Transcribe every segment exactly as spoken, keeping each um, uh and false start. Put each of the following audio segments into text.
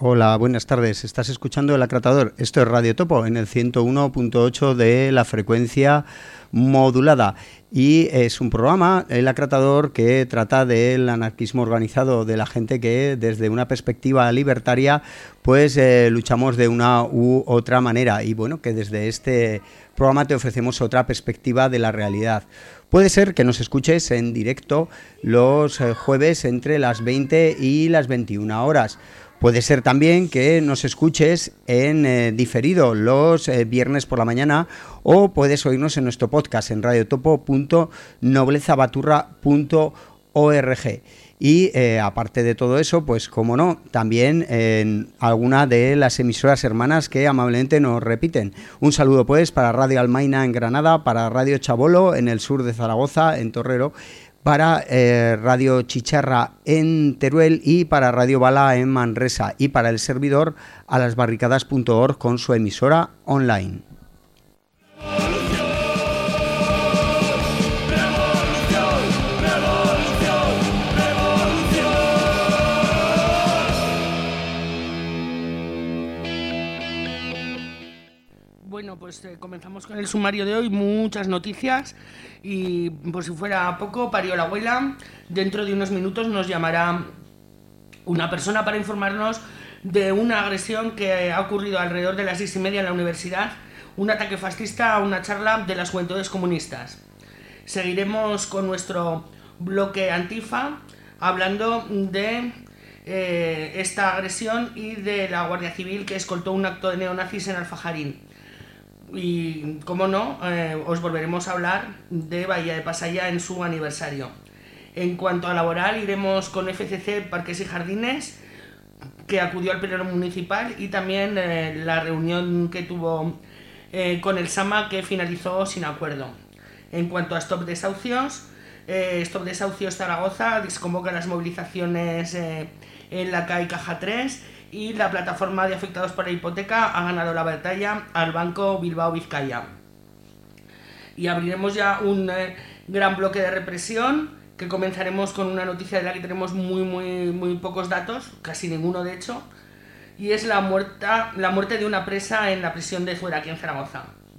Hola, buenas tardes. Estás escuchando El Acratador. Esto es Radio Topo en el ciento uno punto ocho de la frecuencia modulada. Y es un programa, El Acratador, que trata del anarquismo organizado, de la gente que desde una perspectiva libertaria pues eh, luchamos de una u otra manera. Y bueno, que desde este programa te ofrecemos otra perspectiva de la realidad. Puede ser que nos escuches en directo los eh, jueves entre las veinte y las veintiuna horas. Puede ser también que nos escuches en eh, diferido los eh, viernes por la mañana, o puedes oírnos en nuestro podcast en radiotopo punto noblezabaturra punto org. Y eh, aparte de todo eso, pues como no, también en alguna de las emisoras hermanas que amablemente nos repiten. Un saludo pues para Radio Almaina en Granada, para Radio Chabolo en el sur de Zaragoza, en Torrero, para eh, Radio Chicharra en Teruel y para Radio Bala en Manresa, y para el servidor a las barricadas punto org con su emisora online. Bueno, pues eh, comenzamos con el sumario de hoy, muchas noticias, y por si fuera poco, parió la abuela. Dentro de unos minutos nos llamará una persona para informarnos de una agresión que ha ocurrido alrededor de las seis y media en la universidad, un ataque fascista a una charla de las Juventudes Comunistas. Seguiremos con nuestro bloque Antifa, hablando de eh, esta agresión y de la Guardia Civil que escoltó un acto de neonazis en Alfajarín. Y, como no, eh, os volveremos a hablar de Bahía de Pasaya en su aniversario. En cuanto a laboral, iremos con F C C Parques y Jardines, que acudió al pleno municipal, y también eh, la reunión que tuvo eh, con el SAMA, que finalizó sin acuerdo. En cuanto a Stop Desahucios, eh, Stop Desahucios Zaragoza desconvoca las movilizaciones eh, en la C A I Caja tres, y la plataforma de afectados por la hipoteca ha ganado la batalla al Banco Bilbao Vizcaya. Y abriremos ya un eh, gran bloque de represión, que comenzaremos con una noticia de la que tenemos muy muy muy pocos datos, casi ninguno de hecho, y es la, muerta, la muerte de una presa en la prisión de Zuera, aquí en Zaragoza.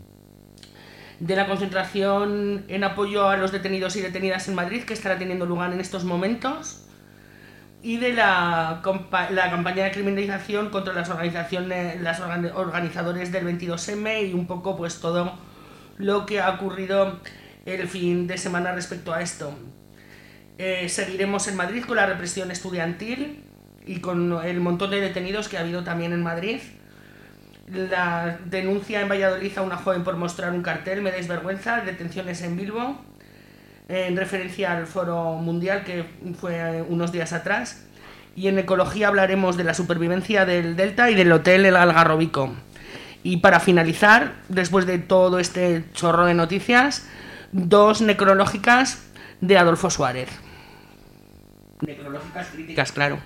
De la concentración en apoyo a los detenidos y detenidas en Madrid, que estará teniendo lugar en estos momentos, y de la, la campaña de criminalización contra las organizaciones, las organ, organizadores del veintidós eme, y un poco pues todo lo que ha ocurrido el fin de semana respecto a esto. Eh, seguiremos en Madrid con la represión estudiantil y con el montón de detenidos que ha habido también en Madrid. La denuncia en Valladolid a una joven por mostrar un cartel, me dais vergüenza, detenciones en Bilbo, en referencia al Foro Mundial que fue unos días atrás. Y en ecología hablaremos de la supervivencia del Delta y del Hotel El Algarrobico. Y para finalizar, después de todo este chorro de noticias, dos necrológicas de Adolfo Suárez. Necrológicas críticas, claro.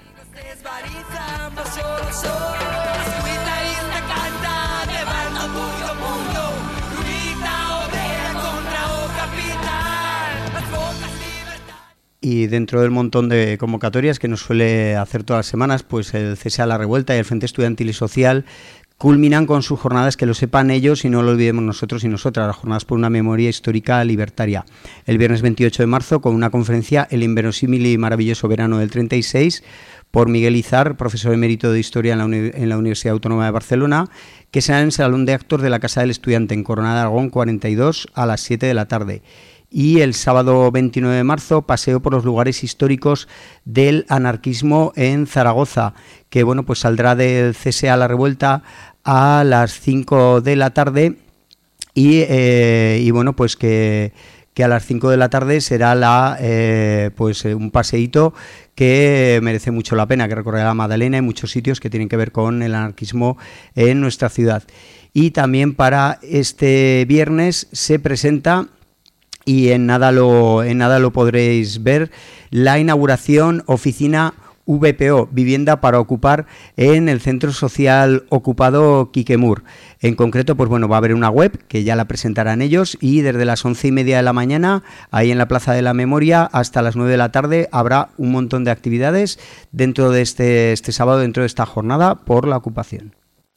Y dentro del montón de convocatorias que nos suele hacer todas las semanas, pues el cese a la revuelta y el Frente Estudiantil y Social culminan con sus jornadas, que lo sepan ellos y no lo olvidemos nosotros y nosotras, las jornadas por una memoria histórica libertaria. El viernes veintiocho de marzo, con una conferencia, El inverosímil y maravilloso verano del treinta y seis, por Miguel Izar, profesor emérito de Historia en la, Uni- en la Universidad Autónoma de Barcelona, que será en el Salón de Actos de la Casa del Estudiante, en Coronada de Aragón cuarenta y dos, a las siete de la tarde. Y el sábado veintinueve de marzo, paseo por los lugares históricos del anarquismo en Zaragoza, que bueno, pues saldrá del cese a la revuelta a las cinco de la tarde, y, eh, y bueno, pues que, que a las cinco de la tarde será la eh, pues un paseíto que merece mucho la pena, que recorrerá la Madalena y muchos sitios que tienen que ver con el anarquismo en nuestra ciudad. Y también para este viernes se presenta, y en nada lo en nada lo podréis ver, la inauguración Oficina V P O, Vivienda para Ocupar, en el Centro Social Ocupado Quiquemur. En concreto, pues bueno, va a haber una web que ya la presentarán ellos y desde las once y media de la mañana, ahí en la Plaza de la Memoria, hasta las nueve de la tarde, habrá un montón de actividades dentro de este, este sábado, dentro de esta jornada por la ocupación.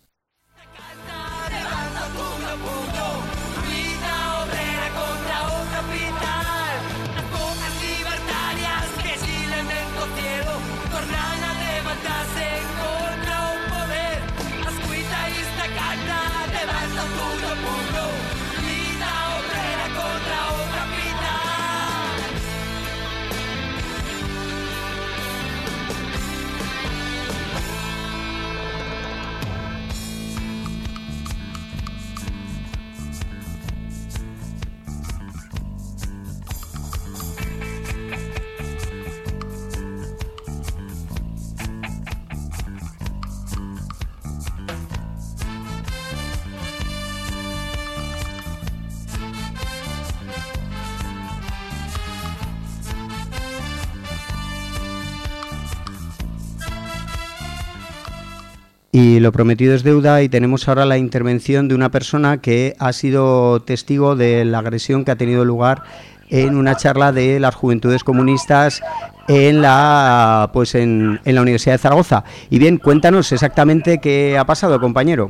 Y lo prometido es deuda y tenemos ahora la intervención de una persona que ha sido testigo de la agresión que ha tenido lugar en una charla de las Juventudes Comunistas en la pues en, en la Universidad de Zaragoza. Y bien, cuéntanos exactamente qué ha pasado, compañero.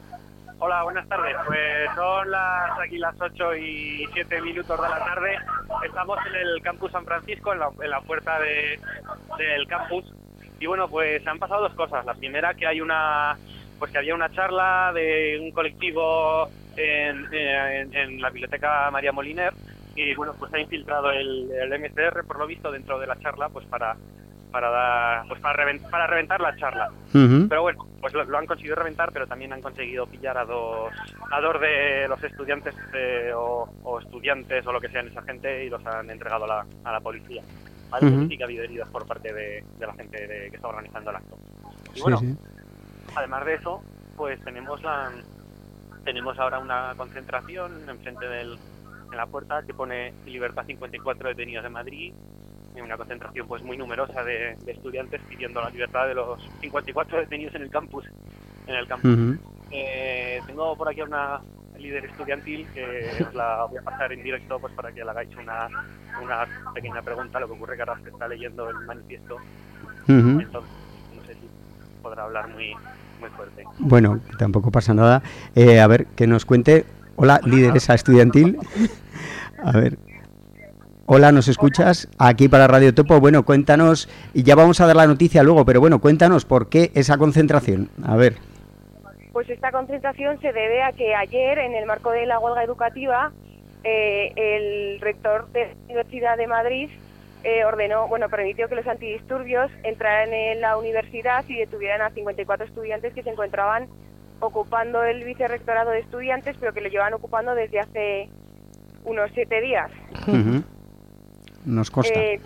Hola, buenas tardes. Pues son las aquí las ocho y siete minutos de la tarde. Estamos en el campus San Francisco, en la, en la puerta de, del campus. Y bueno, pues han pasado dos cosas. La primera, que hay una, pues que había una charla de un colectivo en, en, en la Biblioteca María Moliner y bueno, pues ha infiltrado el, el M C R, por lo visto, dentro de la charla, pues para para dar, pues para reventar, para reventar la charla. Uh-huh. Pero bueno, pues lo, lo han conseguido reventar, pero también han conseguido pillar a dos a dos de los estudiantes eh, o, o estudiantes o lo que sean esa gente y los han entregado a la, a la policía. ¿Vale? Uh-huh. Sí que ha habido heridas por parte de, de la gente de, que está organizando el acto. Y bueno, sí, sí. Además de eso, pues tenemos la tenemos ahora una concentración enfrente del en la puerta que pone Libertad cincuenta y cuatro detenidos de Madrid, una concentración pues muy numerosa de, de estudiantes pidiendo la libertad de los cincuenta y cuatro detenidos en el campus. En el campus. Uh-huh. Eh, tengo por aquí a una líder estudiantil que os la voy a pasar en directo pues para que le hagáis una, una pequeña pregunta. Lo que ocurre que ahora se está leyendo el manifiesto, uh-huh. Entonces no sé si podrá hablar muy, muy fuerte. Bueno, tampoco pasa nada. Eh, a ver, que nos cuente. Hola, lideresa estudiantil. A ver. Hola, ¿nos escuchas? Aquí para Radio Topo. Bueno, cuéntanos, y ya vamos a dar la noticia luego, pero bueno, cuéntanos por qué esa concentración. A ver. Pues esta concentración se debe a que ayer, en el marco de la huelga educativa, eh, el rector de la Universidad de Madrid eh, ordenó, bueno, permitió que los antidisturbios entraran en la universidad y detuvieran a cincuenta y cuatro estudiantes que se encontraban ocupando el vicerrectorado de estudiantes, pero que lo llevan ocupando desde hace unos siete días. Uh-huh. Nos consta. Eh,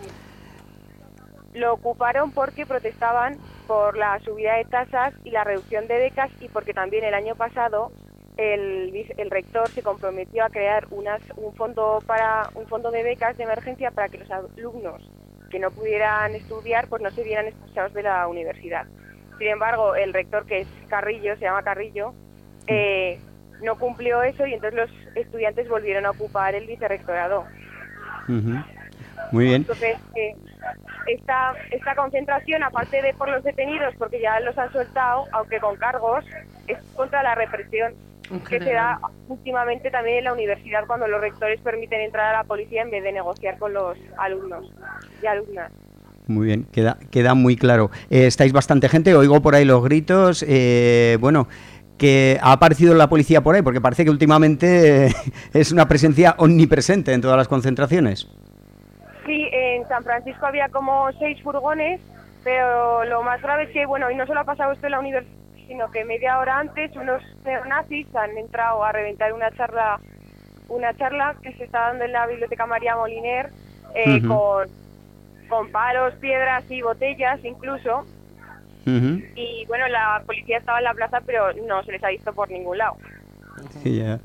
lo ocuparon porque protestaban por la subida de tasas y la reducción de becas y porque también el año pasado el, el rector se comprometió a crear unas, un fondo para un fondo de becas de emergencia para que los alumnos que no pudieran estudiar pues no se vieran expulsados de la universidad. Sin embargo, el rector, que es Carrillo, se llama Carrillo, eh, no cumplió eso y entonces los estudiantes volvieron a ocupar el vicerrectorado. Uh-huh. Muy bien. Entonces, eh, esta, esta concentración, aparte de por los detenidos, porque ya los han soltado, aunque con cargos, es contra la represión que se da últimamente también en la universidad cuando los rectores permiten entrar a la policía en vez de negociar con los alumnos y alumnas. Muy bien, queda, queda muy claro. Eh, estáis bastante gente, oigo por ahí los gritos, eh, bueno... que ha aparecido la policía por ahí, porque parece que últimamente eh, es una presencia omnipresente en todas las concentraciones. Sí, en San Francisco había como seis furgones, pero lo más grave es que, bueno, y no solo ha pasado esto en la universidad, sino que media hora antes unos neonazis han entrado a reventar una charla una charla que se está dando en la Biblioteca María Moliner, eh, uh-huh. con, con palos, piedras y botellas incluso. Uh-huh. Y bueno, la policía estaba en la plaza, pero no se les ha visto por ningún lado. Sí, ya.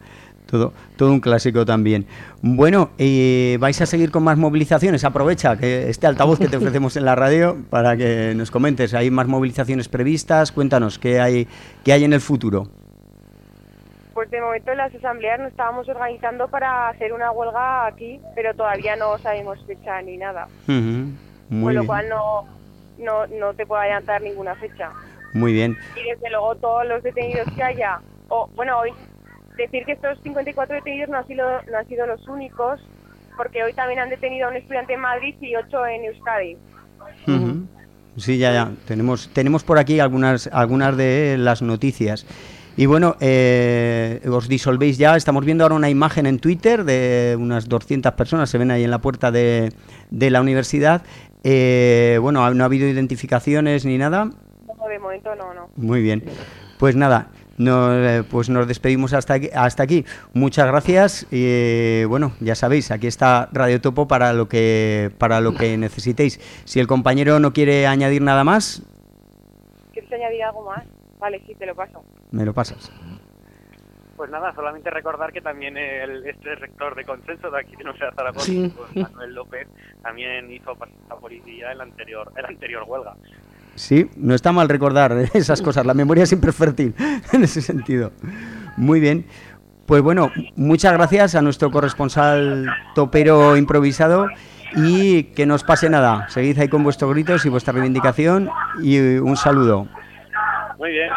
Todo, todo un clásico también. Bueno, eh, vais a seguir con más movilizaciones. Aprovecha que este altavoz que te ofrecemos en la radio para que nos comentes. ¿Hay más movilizaciones previstas? Cuéntanos, ¿qué hay, qué hay en el futuro? Pues de momento en las asambleas nos estábamos organizando para hacer una huelga aquí, pero todavía no sabemos fecha ni nada. Uh-huh. Muy Con lo bien. cual no, no, no te puedo adelantar ninguna fecha. Muy bien. Y desde luego todos los detenidos que haya, o bueno, hoy decir que estos cincuenta y cuatro detenidos no han sido, no han sido los únicos, porque hoy también han detenido a un estudiante en Madrid y ocho en Euskadi. Uh-huh. Sí, ya, ya. Tenemos, tenemos por aquí algunas, algunas de las noticias. Y bueno, eh, os disolvéis ya. Estamos viendo ahora una imagen en Twitter de unas doscientas personas, se ven ahí en la puerta de, de la universidad. Eh, bueno, no ha habido identificaciones ni nada. No, de momento no, no. Muy bien. Pues nada. Nos, eh, pues nos despedimos hasta aquí, hasta aquí. Muchas gracias y eh, bueno, ya sabéis, aquí está Radio Topo para lo que para lo que necesitéis. Si el compañero no quiere añadir nada más, ¿quieres añadir algo más? Vale, sí, te lo paso. Me lo pasas. Pues nada, solamente recordar que también el, este rector de Consenso de aquí de Universidad de Zaragoza, Sí. Manuel López, también hizo pasar la policía en la anterior, en la anterior huelga. Sí, no está mal recordar esas cosas, la memoria siempre es fértil en ese sentido. Muy bien, pues bueno, muchas gracias a nuestro corresponsal topero improvisado y que no os pase nada, seguid ahí con vuestros gritos y vuestra reivindicación y un saludo. Muy bien.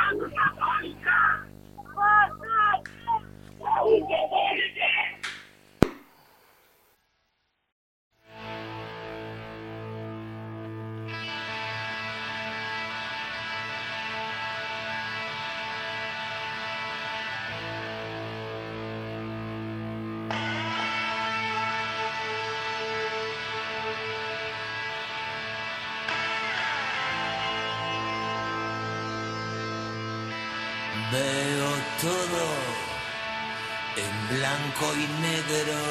Veo todo en blanco y negro.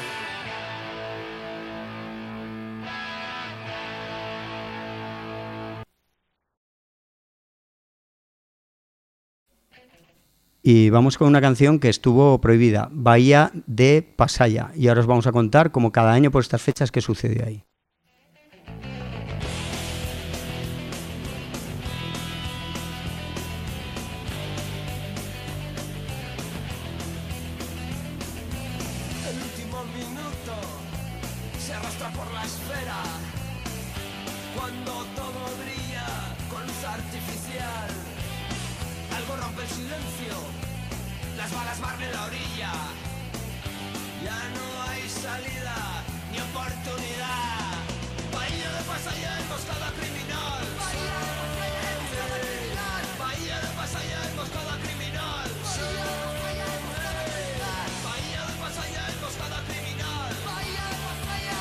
Y vamos con una canción que estuvo prohibida, Bahía de Pasaya. Y ahora os vamos a contar, como cada año por estas fechas, qué sucedió ahí. El último minuto se arrastra por la esfera cuando todo brilla con luz artificial. Algo rompe el silencio, las balas barren la orilla. Ya no hay salida ni oportunidad. Bahía de Pasaya, emboscada criminal. Bahía de Pasaya, emboscada criminal. Bahía de Pasaya, emboscada criminal. Bahía de Pasaya, emboscada criminal. Bahía de Pasaya.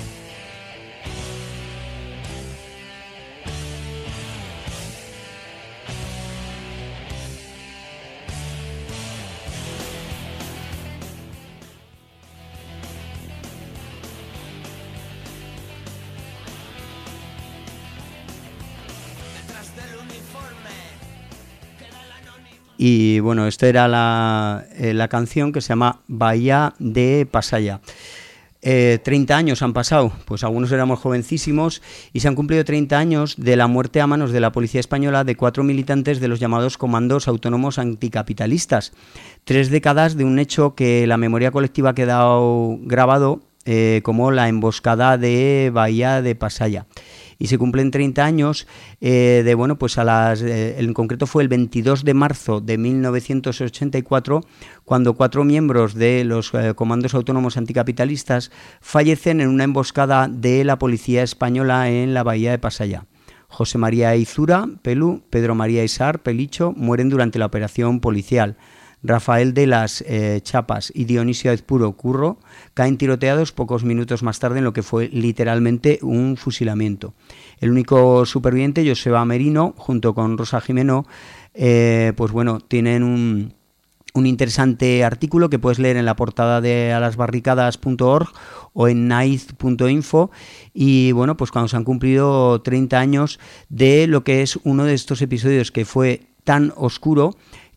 Detrás del uniforme queda el anónimo. Y bueno, esta era la, eh, la canción que se llama Bahía de Pasaya. Eh, treinta años han pasado, pues algunos éramos jovencísimos y se han cumplido treinta años de la muerte a manos de la policía española de cuatro militantes de los llamados comandos autónomos anticapitalistas. Tres décadas de un hecho que la memoria colectiva ha quedado grabado eh, como la emboscada de Bahía de Pasaya. Y se cumplen treinta años eh, de, bueno, pues a las, eh, en concreto fue el veintidós de marzo de mil novecientos ochenta y cuatro, cuando cuatro miembros de los eh, comandos autónomos anticapitalistas fallecen en una emboscada de la policía española en la Bahía de Pasaya. José María Izura, Pelu, Pedro María Isar, Pelicho, mueren durante la operación policial. Rafael de las eh, Chapas y Dionisio Aizpuro Curro caen tiroteados pocos minutos más tarde en lo que fue literalmente un fusilamiento. El único superviviente, Joseba Merino, junto con Rosa Jimeno, eh, pues bueno, tienen un, un interesante artículo que puedes leer en la portada de alasbarricadas punto org o en naiz punto info. Y bueno, pues cuando se han cumplido treinta años de lo que es uno de estos episodios que fue tan oscuro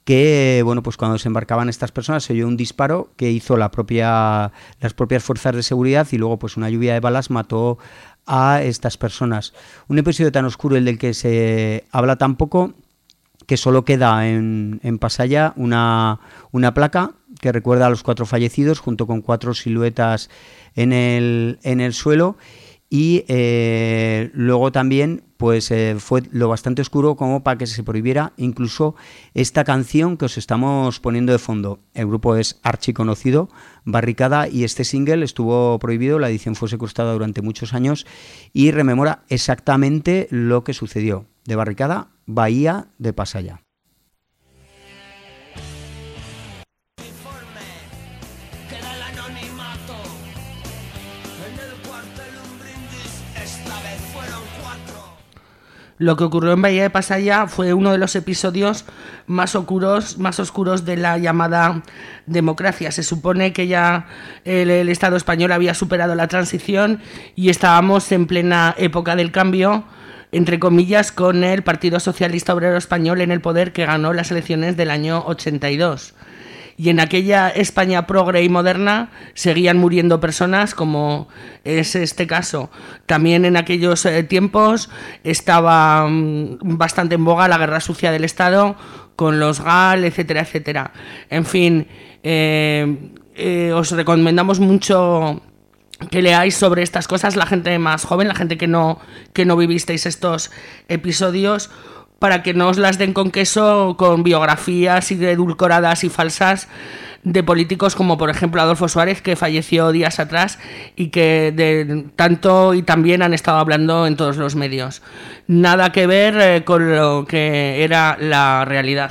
que, bueno, pues cuando se embarcaban estas personas se oyó un disparo que hizo la propia, las propias fuerzas de seguridad, y luego pues una lluvia de balas mató a estas personas. Un episodio tan oscuro, el del que se habla tan poco, que solo queda en, en Pasaia una, una placa que recuerda a los cuatro fallecidos, junto con cuatro siluetas en el, en el suelo. Y eh, luego también pues eh, fue lo bastante oscuro como para que se prohibiera incluso esta canción que os estamos poniendo de fondo. El grupo es archiconocido, Barricada, y este single estuvo prohibido, la edición fue secuestrada durante muchos años y rememora exactamente lo que sucedió. De Barricada, Bahía de Pasaia. Lo que ocurrió en Bahía de Pasaia fue uno de los episodios más oscuros, más oscuros de la llamada democracia. Se supone que ya el, el Estado español había superado la transición y estábamos en plena época del cambio, entre comillas, con el Partido Socialista Obrero Español en el poder, que ganó las elecciones del año ochenta y dos. Y en aquella España progre y moderna seguían muriendo personas, como es este caso. También en aquellos eh, tiempos estaba mm, bastante en boga la guerra sucia del Estado, con los G A L, etcétera, etcétera. En fin, eh, eh, os recomendamos mucho que leáis sobre estas cosas, la gente más joven, la gente que no, que no vivisteis estos episodios, para que no os las den con queso, con biografías y edulcoradas y falsas de políticos como por ejemplo Adolfo Suárez, que falleció días atrás y que de tanto y también han estado hablando en todos los medios. Nada que ver eh, con lo que era la realidad.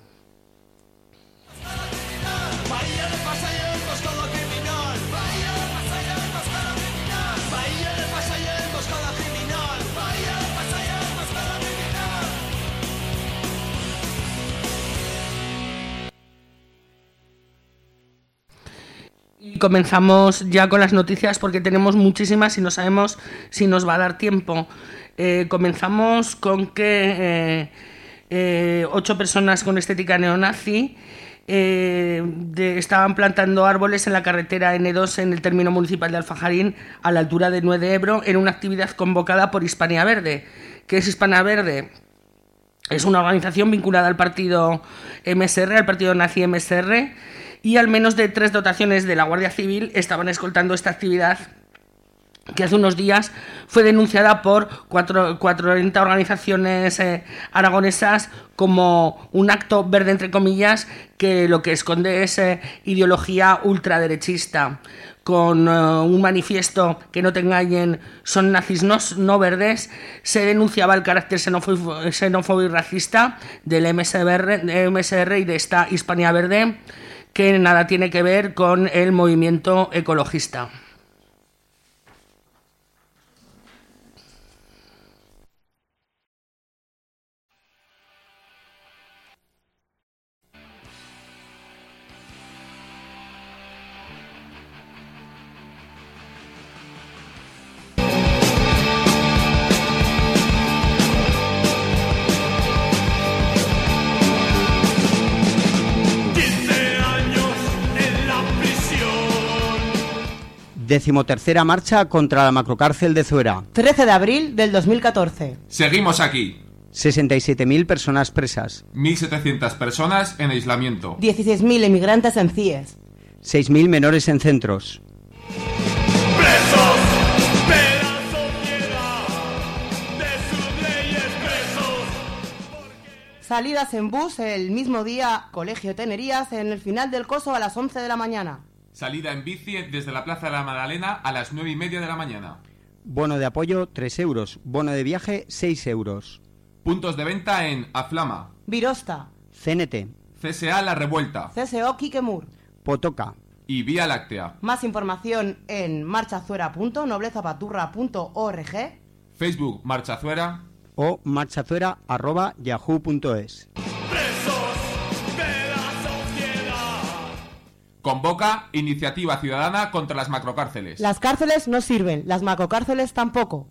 Y comenzamos ya con las noticias porque tenemos muchísimas y no sabemos si nos va a dar tiempo. Eh, comenzamos con que eh, eh, ocho personas con estética neonazi eh, de, estaban plantando árboles en la carretera ene dos en el término municipal de Alfajarín, a la altura de Nueve de Ebro, en una actividad convocada por Hispania Verde. ¿Qué es Hispania Verde? Es una organización vinculada al partido eme ese erre, al partido nazi eme ese erre, y al menos de tres dotaciones de la Guardia Civil estaban escoltando esta actividad, que hace unos días fue denunciada por cuatro, cuarenta organizaciones eh, aragonesas como un acto verde, entre comillas, que lo que esconde es eh, ideología ultraderechista, con uh, un manifiesto que no te engañen, son nazis no, no verdes. Se denunciaba el carácter xenófobo, xenófobo y racista del eme ese erre y de esta Hispania Verde, que nada tiene que ver con el movimiento ecologista. Decimotercera marcha contra la macrocárcel de Zuera. trece de abril del dos mil catorce. Seguimos aquí. sesenta y siete mil personas presas. mil setecientas personas en aislamiento. dieciséis mil emigrantes en C I E S. seis mil menores en centros. ¡Presos de la sociedad! ¡De sus leyes presos! Salidas en bus el mismo día, Colegio Tenerías, en el final del curso a las once de la mañana. Salida en bici desde la Plaza de la Magdalena a las nueve y media de la mañana. Bono de apoyo tres euros. Bono de viaje seis euros. Puntos de venta en Aflama, Virosta, ce ene te, ce ese a La Revuelta, ce ese o Quiquemur. Potoca. y Vía Láctea. Más información en marchazuera punto noblezapaturra punto org, Facebook Marchazuera o marchazuera arroba yahoo punto es. convoca iniciativa ciudadana contra las macrocárceles. Las cárceles no sirven, las macrocárceles tampoco.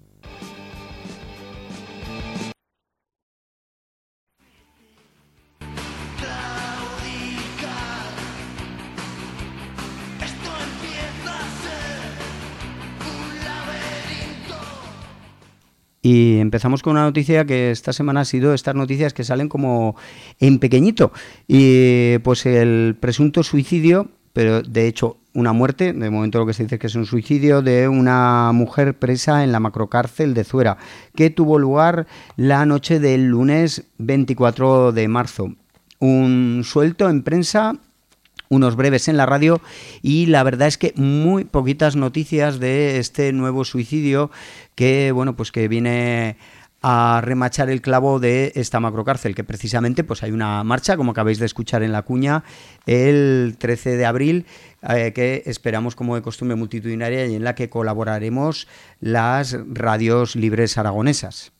Y empezamos con una noticia que esta semana ha sido estas noticias que salen como en pequeñito. Y pues el presunto suicidio, pero de hecho una muerte, de momento lo que se dice es que es un suicidio de una mujer presa en la macrocárcel de Zuera, que tuvo lugar la noche del lunes veinticuatro de marzo. Un suelto en prensa, unos breves en la radio y la verdad es que muy poquitas noticias de este nuevo suicidio que, bueno, pues que viene a remachar el clavo de esta macrocárcel, que precisamente pues hay una marcha, como acabáis de escuchar en la cuña, el trece de abril, eh, que esperamos como de costumbre multitudinaria y en la que colaboraremos las radios libres aragonesas.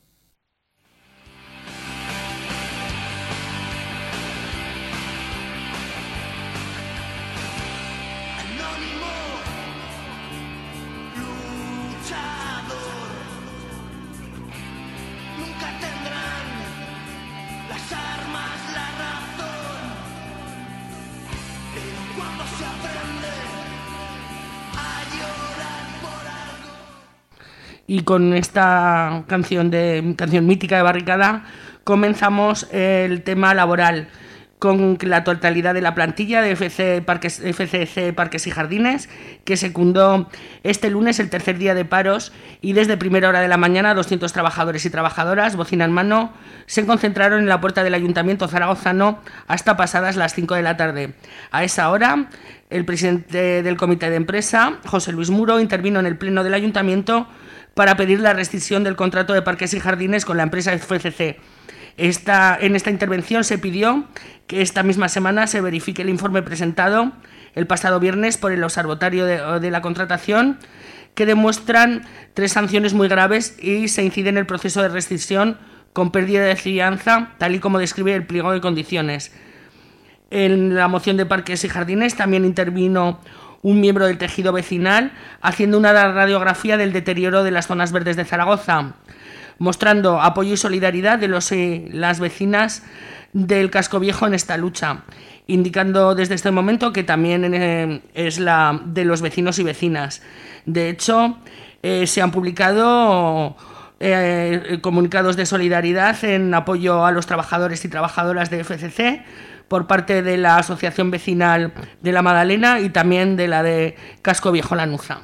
Y con esta canción de canción mítica de Barricada comenzamos el tema laboral con la totalidad de la plantilla de F C Parques, F C C Parques y Jardines, que secundó este lunes el tercer día de paros, y desde primera hora de la mañana doscientos trabajadores y trabajadoras, bocina en mano, se concentraron en la puerta del Ayuntamiento zaragozano hasta pasadas las cinco de la tarde. A esa hora, el presidente del comité de empresa, José Luis Muro, intervino en el pleno del Ayuntamiento para pedir la rescisión del contrato de Parques y Jardines con la empresa F C C. Esta, en esta intervención se pidió que esta misma semana se verifique el informe presentado el pasado viernes por el Observatorio de, de la Contratación, que demuestran tres sanciones muy graves y se incide en el proceso de rescisión con pérdida de fianza, tal y como describe el pliego de condiciones. En la moción de Parques y Jardines también intervino un miembro del tejido vecinal haciendo una radiografía del deterioro de las zonas verdes de Zaragoza, mostrando apoyo y solidaridad de los y las vecinas del Casco Viejo en esta lucha, indicando desde este momento que también eh, es la de los vecinos y vecinas. De hecho, eh, se han publicado eh, comunicados de solidaridad en apoyo a los trabajadores y trabajadoras de F C C por parte de la Asociación Vecinal de la Madalena y también de la de Casco Viejo Lanuza.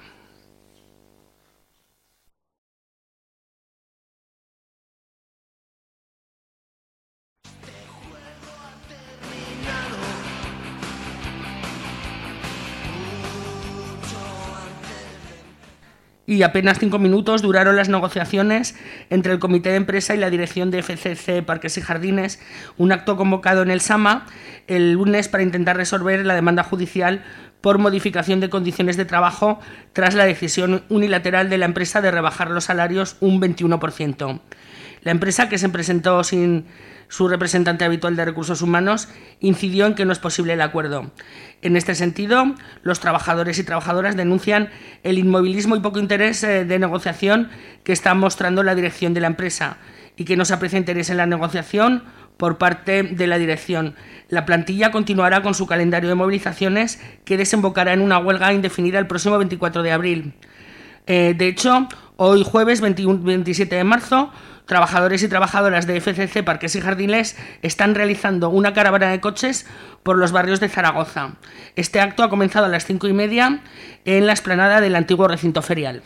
Y apenas cinco minutos duraron las negociaciones entre el comité de empresa y la dirección de F C C Parques y Jardines, un acto convocado en el Sama el lunes para intentar resolver la demanda judicial por modificación de condiciones de trabajo tras la decisión unilateral de la empresa de rebajar los salarios un veintiuno por ciento. La empresa, que se presentó sin su representante habitual de recursos humanos, incidió en que no es posible el acuerdo. En este sentido, los trabajadores y trabajadoras denuncian el inmovilismo y poco interés eh, de negociación que está mostrando la dirección de la empresa y que no se aprecia interés en la negociación por parte de la dirección. La plantilla continuará con su calendario de movilizaciones, que desembocará en una huelga indefinida el próximo veinticuatro de abril. Eh, de hecho, hoy jueves veintiuno, veintisiete de marzo, trabajadores y trabajadoras de F C C Parques y Jardines están realizando una caravana de coches por los barrios de Zaragoza. Este acto ha comenzado a las cinco y media en la explanada del antiguo recinto ferial.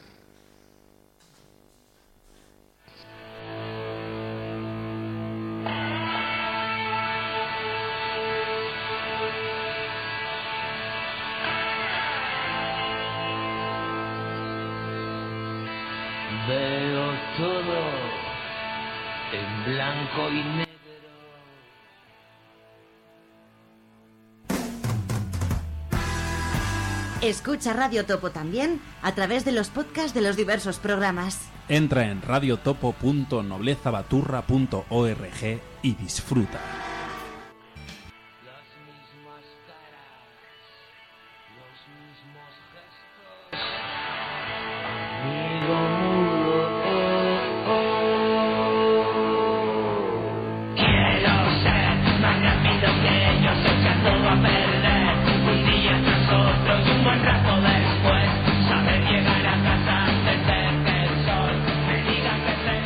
Veo todo en blanco y negro. Escucha Radio Topo también a través de los podcasts de los diversos programas. Entra en radiotopo punto noblezabaturra punto org y disfruta. Después, saber llegar a casa antes de que el sol me diga que se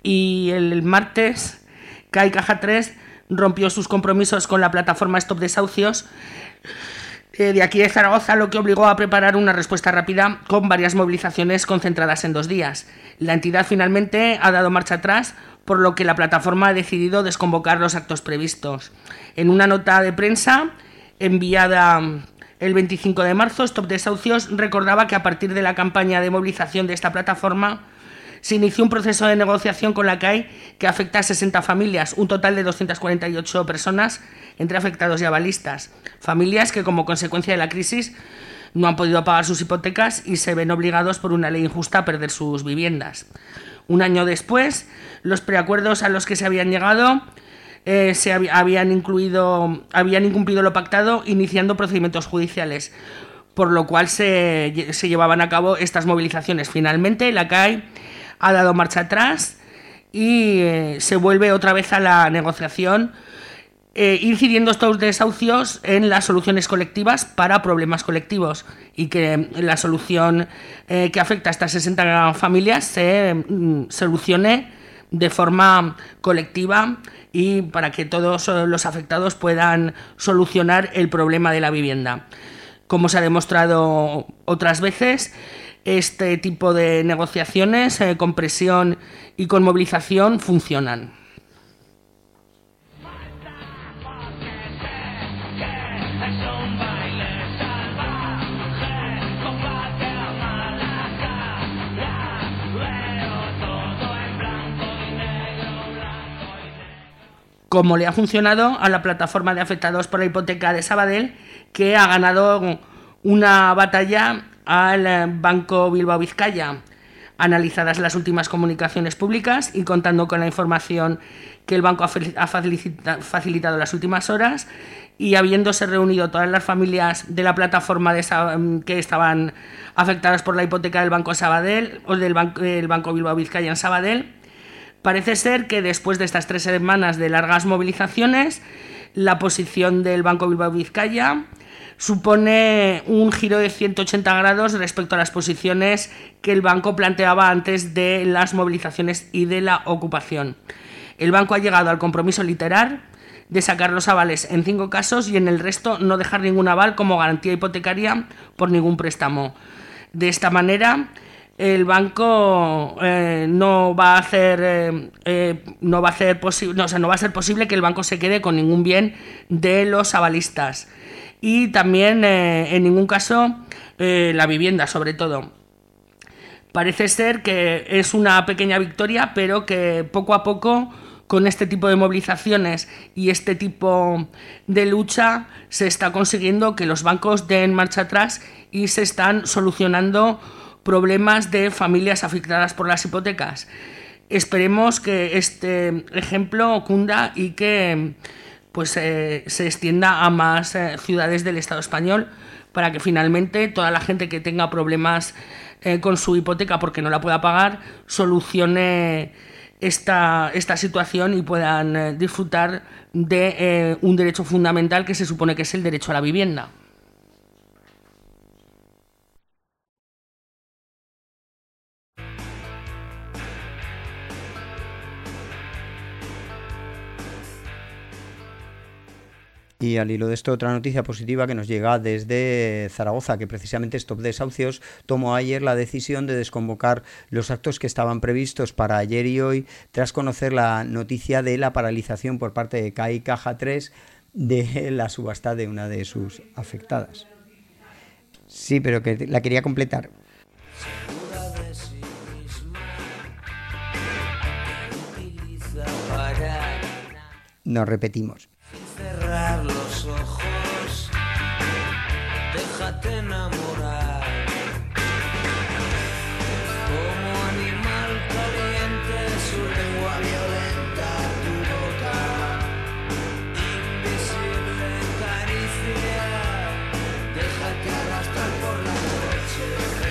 y el martes C A I Caja tres rompió sus compromisos con la plataforma Stop Desahucios eh, de aquí de Zaragoza, lo que obligó a preparar una respuesta rápida con varias movilizaciones concentradas en dos días. La entidad finalmente ha dado marcha atrás, por lo que la plataforma ha decidido desconvocar los actos previstos. En una nota de prensa enviada el veinticinco de marzo, Stop Desahucios recordaba que a partir de la campaña de movilización de esta plataforma se inició un proceso de negociación con la C A I que afecta a sesenta familias, un total de doscientas cuarenta y ocho personas entre afectados y avalistas. Familias que, como consecuencia de la crisis, no han podido pagar sus hipotecas y se ven obligados por una ley injusta a perder sus viviendas. Un año después, los preacuerdos a los que se habían llegado eh, se hab- habían, incluido, habían incumplido lo pactado, iniciando procedimientos judiciales, por lo cual se, se llevaban a cabo estas movilizaciones. Finalmente, la C A I ha dado marcha atrás y eh, se vuelve otra vez a la negociación, eh, incidiendo estos desahucios en las soluciones colectivas para problemas colectivos, y que la solución eh, que afecta a estas sesenta familias se mm, solucione de forma colectiva y para que todos los afectados puedan solucionar el problema de la vivienda. Como se ha demostrado otras veces, este tipo de negociaciones eh, con presión y con movilización funcionan. Como le ha funcionado a la plataforma de afectados por la hipoteca de Sabadell, que ha ganado una batalla al Banco Bilbao Vizcaya. Analizadas las últimas comunicaciones públicas y contando con la información que el banco ha facilitado en las últimas horas, y habiéndose reunido todas las familias de la plataforma de Sab- que estaban afectadas por la hipoteca del Banco Sabadell o del Banco, del Banco Bilbao Vizcaya en Sabadell, parece ser que después de estas tres semanas de largas movilizaciones, la posición del Banco Bilbao Vizcaya supone un giro de ciento ochenta grados respecto a las posiciones que el banco planteaba antes de las movilizaciones y de la ocupación. El banco ha llegado al compromiso literal de sacar los avales en cinco casos y en el resto no dejar ningún aval como garantía hipotecaria por ningún préstamo. De esta manera, el banco eh, no va a hacer eh, eh, no va a hacer posible, no, o sea, no va a ser posible que el banco se quede con ningún bien de los avalistas. Y también, eh, en ningún caso, eh, la vivienda, sobre todo. Parece ser que es una pequeña victoria, pero que poco a poco, con este tipo de movilizaciones y este tipo de lucha, se está consiguiendo que los bancos den marcha atrás y se están solucionando problemas de familias afectadas por las hipotecas. Esperemos que este ejemplo cunda y que pues eh, se extienda a más eh, ciudades del Estado español, para que finalmente toda la gente que tenga problemas eh, con su hipoteca porque no la pueda pagar solucione esta, esta situación y puedan eh, disfrutar de eh, un derecho fundamental que se supone que es el derecho a la vivienda. Y al hilo de esto, otra noticia positiva que nos llega desde Zaragoza, que precisamente Stop Desahucios tomó ayer la decisión de desconvocar los actos que estaban previstos para ayer y hoy, tras conocer la noticia de la paralización por parte de C A I Caja tres de la subasta de una de sus afectadas. Sí, pero que la quería completar. Nos repetimos. Cerrar los ojos, déjate enamorar. Como animal caliente, su lengua violenta, tu boca invisible caricia. Déjate arrastrar por la noche.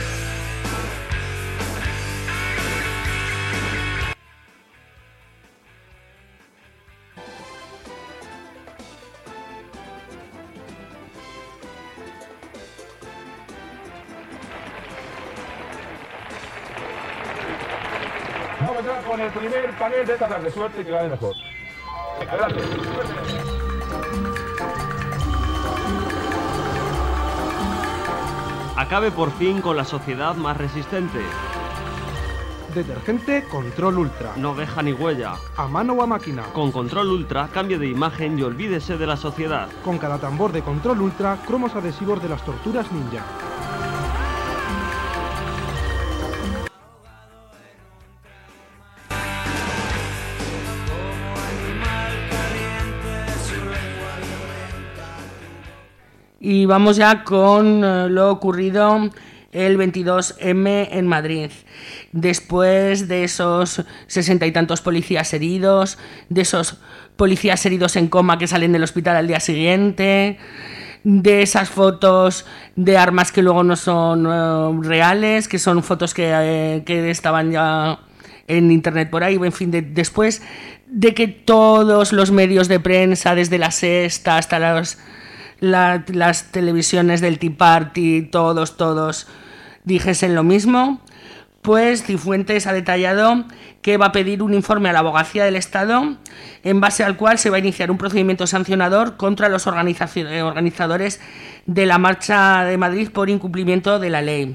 vamos ya con el primer panel de esta tarde. Suerte y que gane mejor. Gracias. Acabe por fin con la sociedad más resistente. Detergente Control Ultra. No deja ni huella. A mano o a máquina. Con Control Ultra, cambie de imagen y olvídese de la sociedad. Con cada tambor de Control Ultra, cromos adhesivos de las torturas ninja. Y vamos ya con uh, lo ocurrido el veintidós eme en Madrid. Después de esos sesenta y tantos policías heridos, de esos policías heridos en coma que salen del hospital al día siguiente, de esas fotos de armas que luego no son uh, reales, que son fotos que, eh, que estaban ya en internet por ahí, en fin, de, después de que todos los medios de prensa, desde La Sexta hasta los... La, las televisiones del Tea Party, todos, todos dijesen lo mismo, pues Cifuentes ha detallado que va a pedir un informe a la Abogacía del Estado en base al cual se va a iniciar un procedimiento sancionador contra los organizadores de la Marcha de Madrid por incumplimiento de la ley.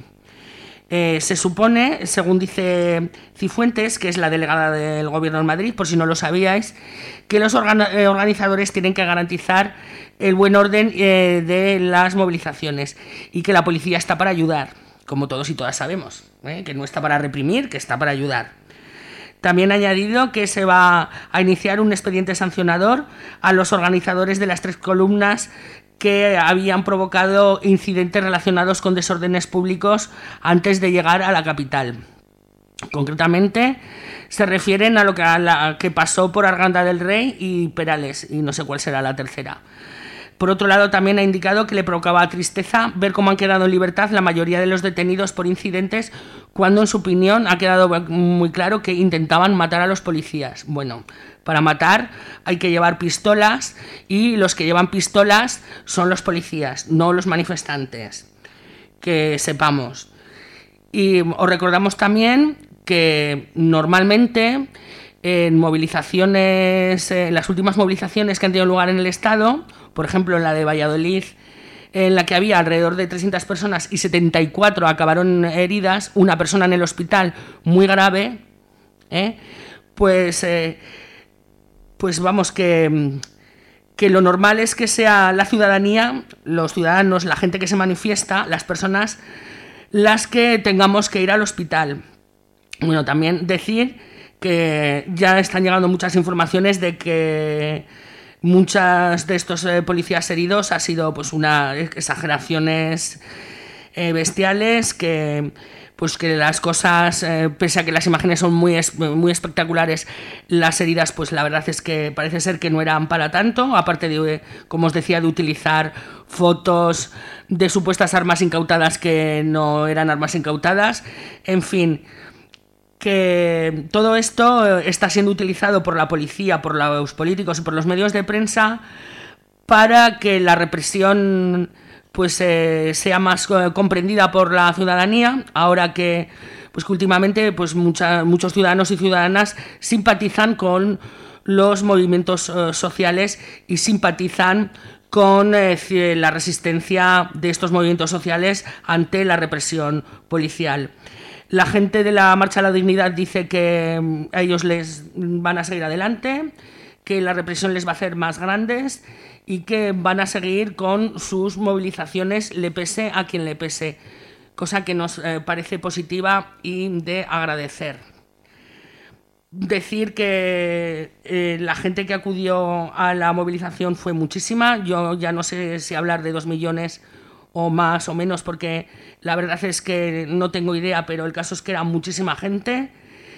Eh, se supone, según dice Cifuentes, que es la delegada del Gobierno en Madrid, por si no lo sabíais, que los organ- eh, organizadores tienen que garantizar el buen orden eh, de las movilizaciones y que la policía está para ayudar, como todos y todas sabemos, ¿eh? Que no está para reprimir, que está para ayudar. También ha añadido que se va a iniciar un expediente sancionador a los organizadores de las tres columnas que habían provocado incidentes relacionados con desórdenes públicos antes de llegar a la capital. Concretamente, se refieren a lo que, a la, que pasó por Arganda del Rey y Perales, y no sé cuál será la tercera. Por otro lado, también ha indicado que le provocaba tristeza ver cómo han quedado en libertad la mayoría de los detenidos por incidentes, cuando en su opinión ha quedado muy claro que intentaban matar a los policías. Bueno, para matar hay que llevar pistolas y los que llevan pistolas son los policías, no los manifestantes, que sepamos. Y os recordamos también que normalmente en movilizaciones, en las últimas movilizaciones que han tenido lugar en el Estado, por ejemplo en la de Valladolid, en la que había alrededor de trescientas personas y setenta y cuatro acabaron heridas, una persona en el hospital muy grave, ¿eh? pues, eh, pues vamos, que, que lo normal es que sea la ciudadanía, los ciudadanos, la gente que se manifiesta, las personas, las que tengamos que ir al hospital. Bueno, también decir que ya están llegando muchas informaciones de que muchas de estos eh, policías heridos ha sido pues una exageraciones eh, bestiales, que pues que las cosas, eh, pese a que las imágenes son muy, es, muy espectaculares, las heridas pues la verdad es que parece ser que no eran para tanto, aparte de, como os decía, de utilizar fotos de supuestas armas incautadas que no eran armas incautadas, en fin, que todo esto está siendo utilizado por la policía, por los políticos y por los medios de prensa para que la represión pues eh, sea más eh, comprendida por la ciudadanía, ahora que pues que últimamente pues mucha, muchos ciudadanos y ciudadanas simpatizan con los movimientos eh, sociales y simpatizan con eh, la resistencia de estos movimientos sociales ante la represión policial. La gente de la Marcha a la Dignidad dice que a ellos les van a seguir adelante, que la represión les va a hacer más grandes y que van a seguir con sus movilizaciones, le pese a quien le pese, cosa que nos eh, parece positiva y de agradecer. Decir que eh, la gente que acudió a la movilización fue muchísima, yo ya no sé si hablar de dos millones o más o menos, porque la verdad es que no tengo idea, pero el caso es que era muchísima gente,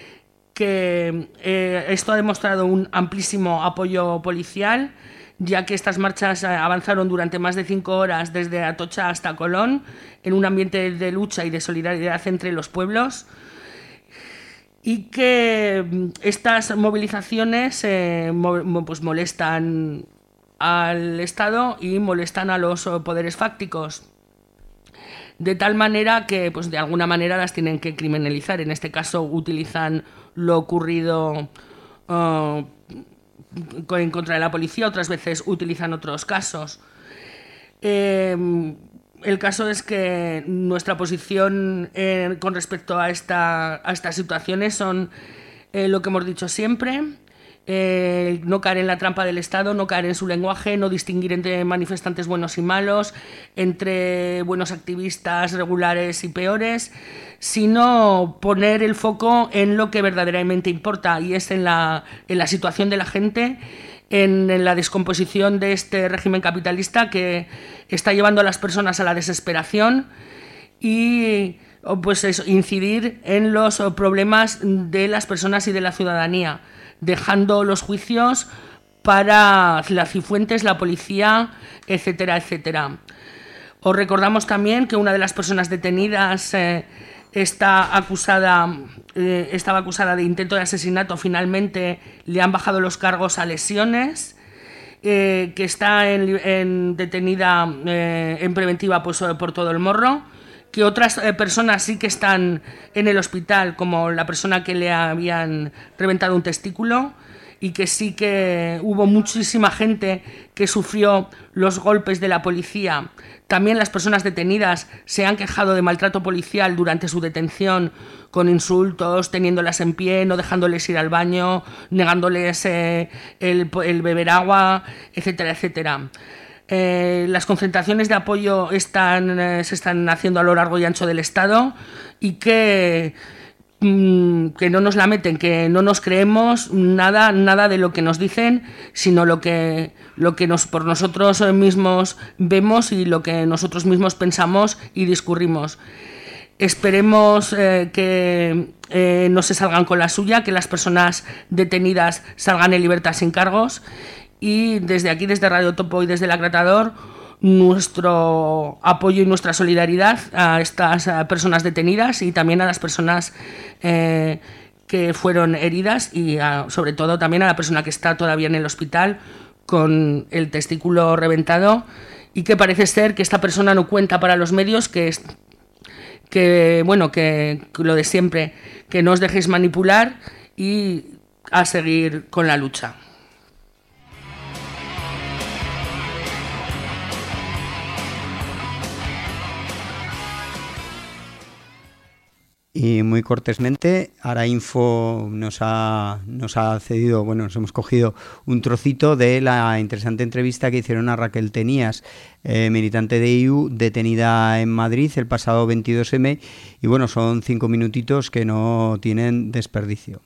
que eh, esto ha demostrado un amplísimo apoyo policial, ya que estas marchas avanzaron durante más de cinco horas desde Atocha hasta Colón, en un ambiente de lucha y de solidaridad entre los pueblos, y que estas movilizaciones eh, mo- pues molestan al Estado y molestan a los poderes fácticos, de tal manera que pues de alguna manera las tienen que criminalizar. En este caso utilizan lo ocurrido uh, en contra de la policía, otras veces utilizan otros casos. Eh, el caso es que nuestra posición eh, con respecto a, esta, a estas situaciones son eh, lo que hemos dicho siempre. Eh, no caer en la trampa del Estado, no caer en su lenguaje, no distinguir entre manifestantes buenos y malos, entre buenos activistas regulares y peores, sino poner el foco en lo que verdaderamente importa, y es en la, en la situación de la gente, en, en la descomposición de este régimen capitalista que está llevando a las personas a la desesperación, y pues eso, incidir en los problemas de las personas y de la ciudadanía, dejando los juicios para las cifuentes, la policía, etcétera, etcétera. Os recordamos también que una de las personas detenidas eh, está acusada, eh, estaba acusada de intento de asesinato. Finalmente le han bajado los cargos a lesiones, eh, que está en, en detenida eh, en preventiva pues, por todo el morro, que otras eh, personas sí que están en el hospital, como la persona que le habían reventado un testículo, y que sí que hubo muchísima gente que sufrió los golpes de la policía. También las personas detenidas se han quejado de maltrato policial durante su detención, con insultos, teniéndolas en pie, no dejándoles ir al baño, negándoles eh, el, el beber agua, etcétera, etcétera. Eh, las concentraciones de apoyo están, eh, se están haciendo a lo largo y ancho del Estado, y que, mm, que no nos la meten, que no nos creemos nada, nada de lo que nos dicen, sino lo que, lo que nos, por nosotros mismos vemos y lo que nosotros mismos pensamos y discurrimos. Esperemos eh, que eh, no se salgan con la suya, que las personas detenidas salgan en libertad sin cargos. Y desde aquí, desde Radio Topo y desde el Acratador, nuestro apoyo y nuestra solidaridad a estas a personas detenidas y también a las personas eh, que fueron heridas, y a, sobre todo también a la persona que está todavía en el hospital con el testículo reventado, y que parece ser que esta persona no cuenta para los medios, que es, que bueno, que, que lo de siempre, que no os dejéis manipular y a seguir con la lucha. Y muy cortésmente, Arainfo nos ha, nos ha cedido, bueno, nos hemos cogido un trocito de la interesante entrevista que hicieron a Raquel Tenías, eh, militante de I U, detenida en Madrid el pasado veintidós eme, y bueno, son cinco minutitos que no tienen desperdicio.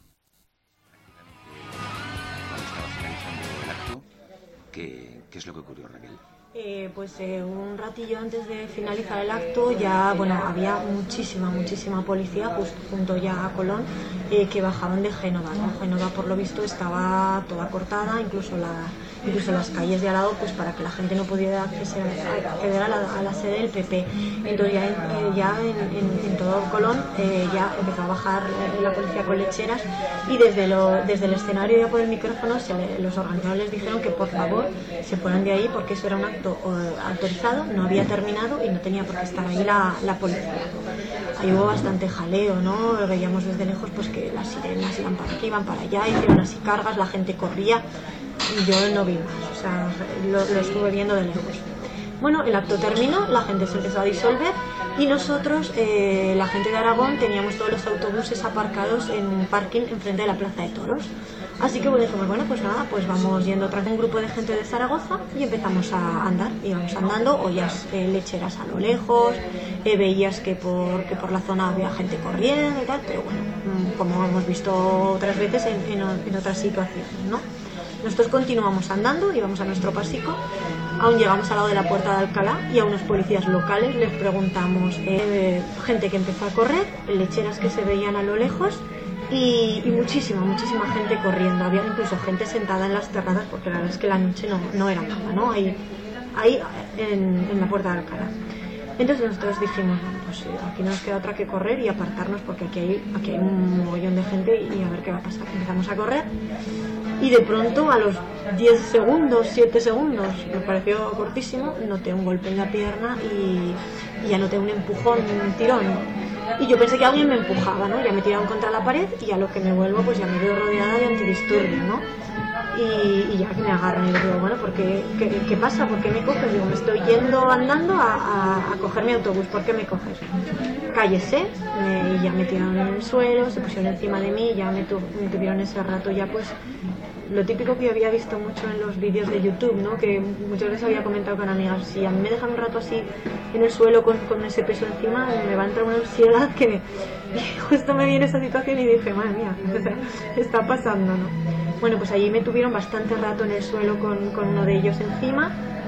¿Qué, qué es lo que ocurrió, Raquel? Eh, pues eh, un ratillo antes de finalizar el acto ya, bueno, había muchísima, muchísima policía justo junto ya a Colón, eh, que bajaban de Génova, ¿no? Génova, por lo visto, estaba toda cortada, incluso la, incluso las calles de al lado, pues para que la gente no pudiera acceder, acceder a, la, a la sede del P P. Entonces ya, eh, ya en, en, en todo Colón eh, ya empezó a bajar la policía con lecheras, y desde, lo, desde el escenario ya por el micrófono se le, los organizadores les dijeron que por favor se fueran de ahí, porque eso era un acto autorizado, no había terminado y no tenía por qué estar ahí la, la policía. Ahí hubo bastante jaleo, ¿no? Veíamos desde lejos pues que las sirenas iban para aquí, iban para allá, hicieron así cargas, la gente corría, y yo no vi más, o sea, lo, lo estuve viendo de lejos. Bueno, el acto terminó, la gente se empezó a disolver, y nosotros, eh, la gente de Aragón, teníamos todos los autobuses aparcados en un parking enfrente de la Plaza de Toros. Así que bueno, dijimos, bueno, pues nada, pues vamos yendo tras un grupo de gente de Zaragoza y empezamos a andar. Íbamos andando, oías eh, lecheras a lo lejos, eh, veías que por, que por la zona había gente corriendo y tal, pero bueno, como hemos visto otras veces en, en, en otras situaciones, ¿no? Nosotros continuamos andando, íbamos a nuestro pasico, aún llegamos al lado de la Puerta de Alcalá, y a unos policías locales les preguntamos, eh, gente que empezó a correr, lecheras que se veían a lo lejos, y, y muchísima, muchísima gente corriendo. Había incluso gente sentada en las terrazas, porque la verdad es que la noche no, no era nada, ¿no? Ahí, ahí en, en la Puerta de Alcalá. Entonces nosotros dijimos, bueno, pues aquí no nos queda otra que correr y apartarnos, porque aquí hay, aquí hay un mogollón de gente y a ver qué va a pasar. Empezamos a correr, y de pronto a los diez segundos, siete segundos, me pareció cortísimo, noté un golpe en la pierna y, y ya noté un empujón, un tirón. Y yo pensé que alguien me empujaba, ¿no? Ya me tiraron contra la pared y a lo que me vuelvo pues ya me veo rodeada de antidisturbios, ¿no? Y, y ya que me agarran y les digo, bueno, ¿por qué, qué, qué pasa? ¿Por qué me coges? Digo, me estoy yendo andando a, a, a coger mi autobús, ¿por qué me coges? Cállese, me, y ya me tiraron en el suelo, se pusieron encima de mí, ya me, tu, me tuvieron ese rato ya pues lo típico que yo había visto mucho en los vídeos de YouTube, ¿no? Que muchas veces había comentado con amigas, si a mí me dejan un rato así en el suelo con, con ese peso encima, me va a entrar una ansiedad que me... Y justo me vi en esa situación y dije, madre mía, está pasando, ¿no? Bueno, pues allí me tuvieron bastante rato en el suelo con, con uno de ellos encima.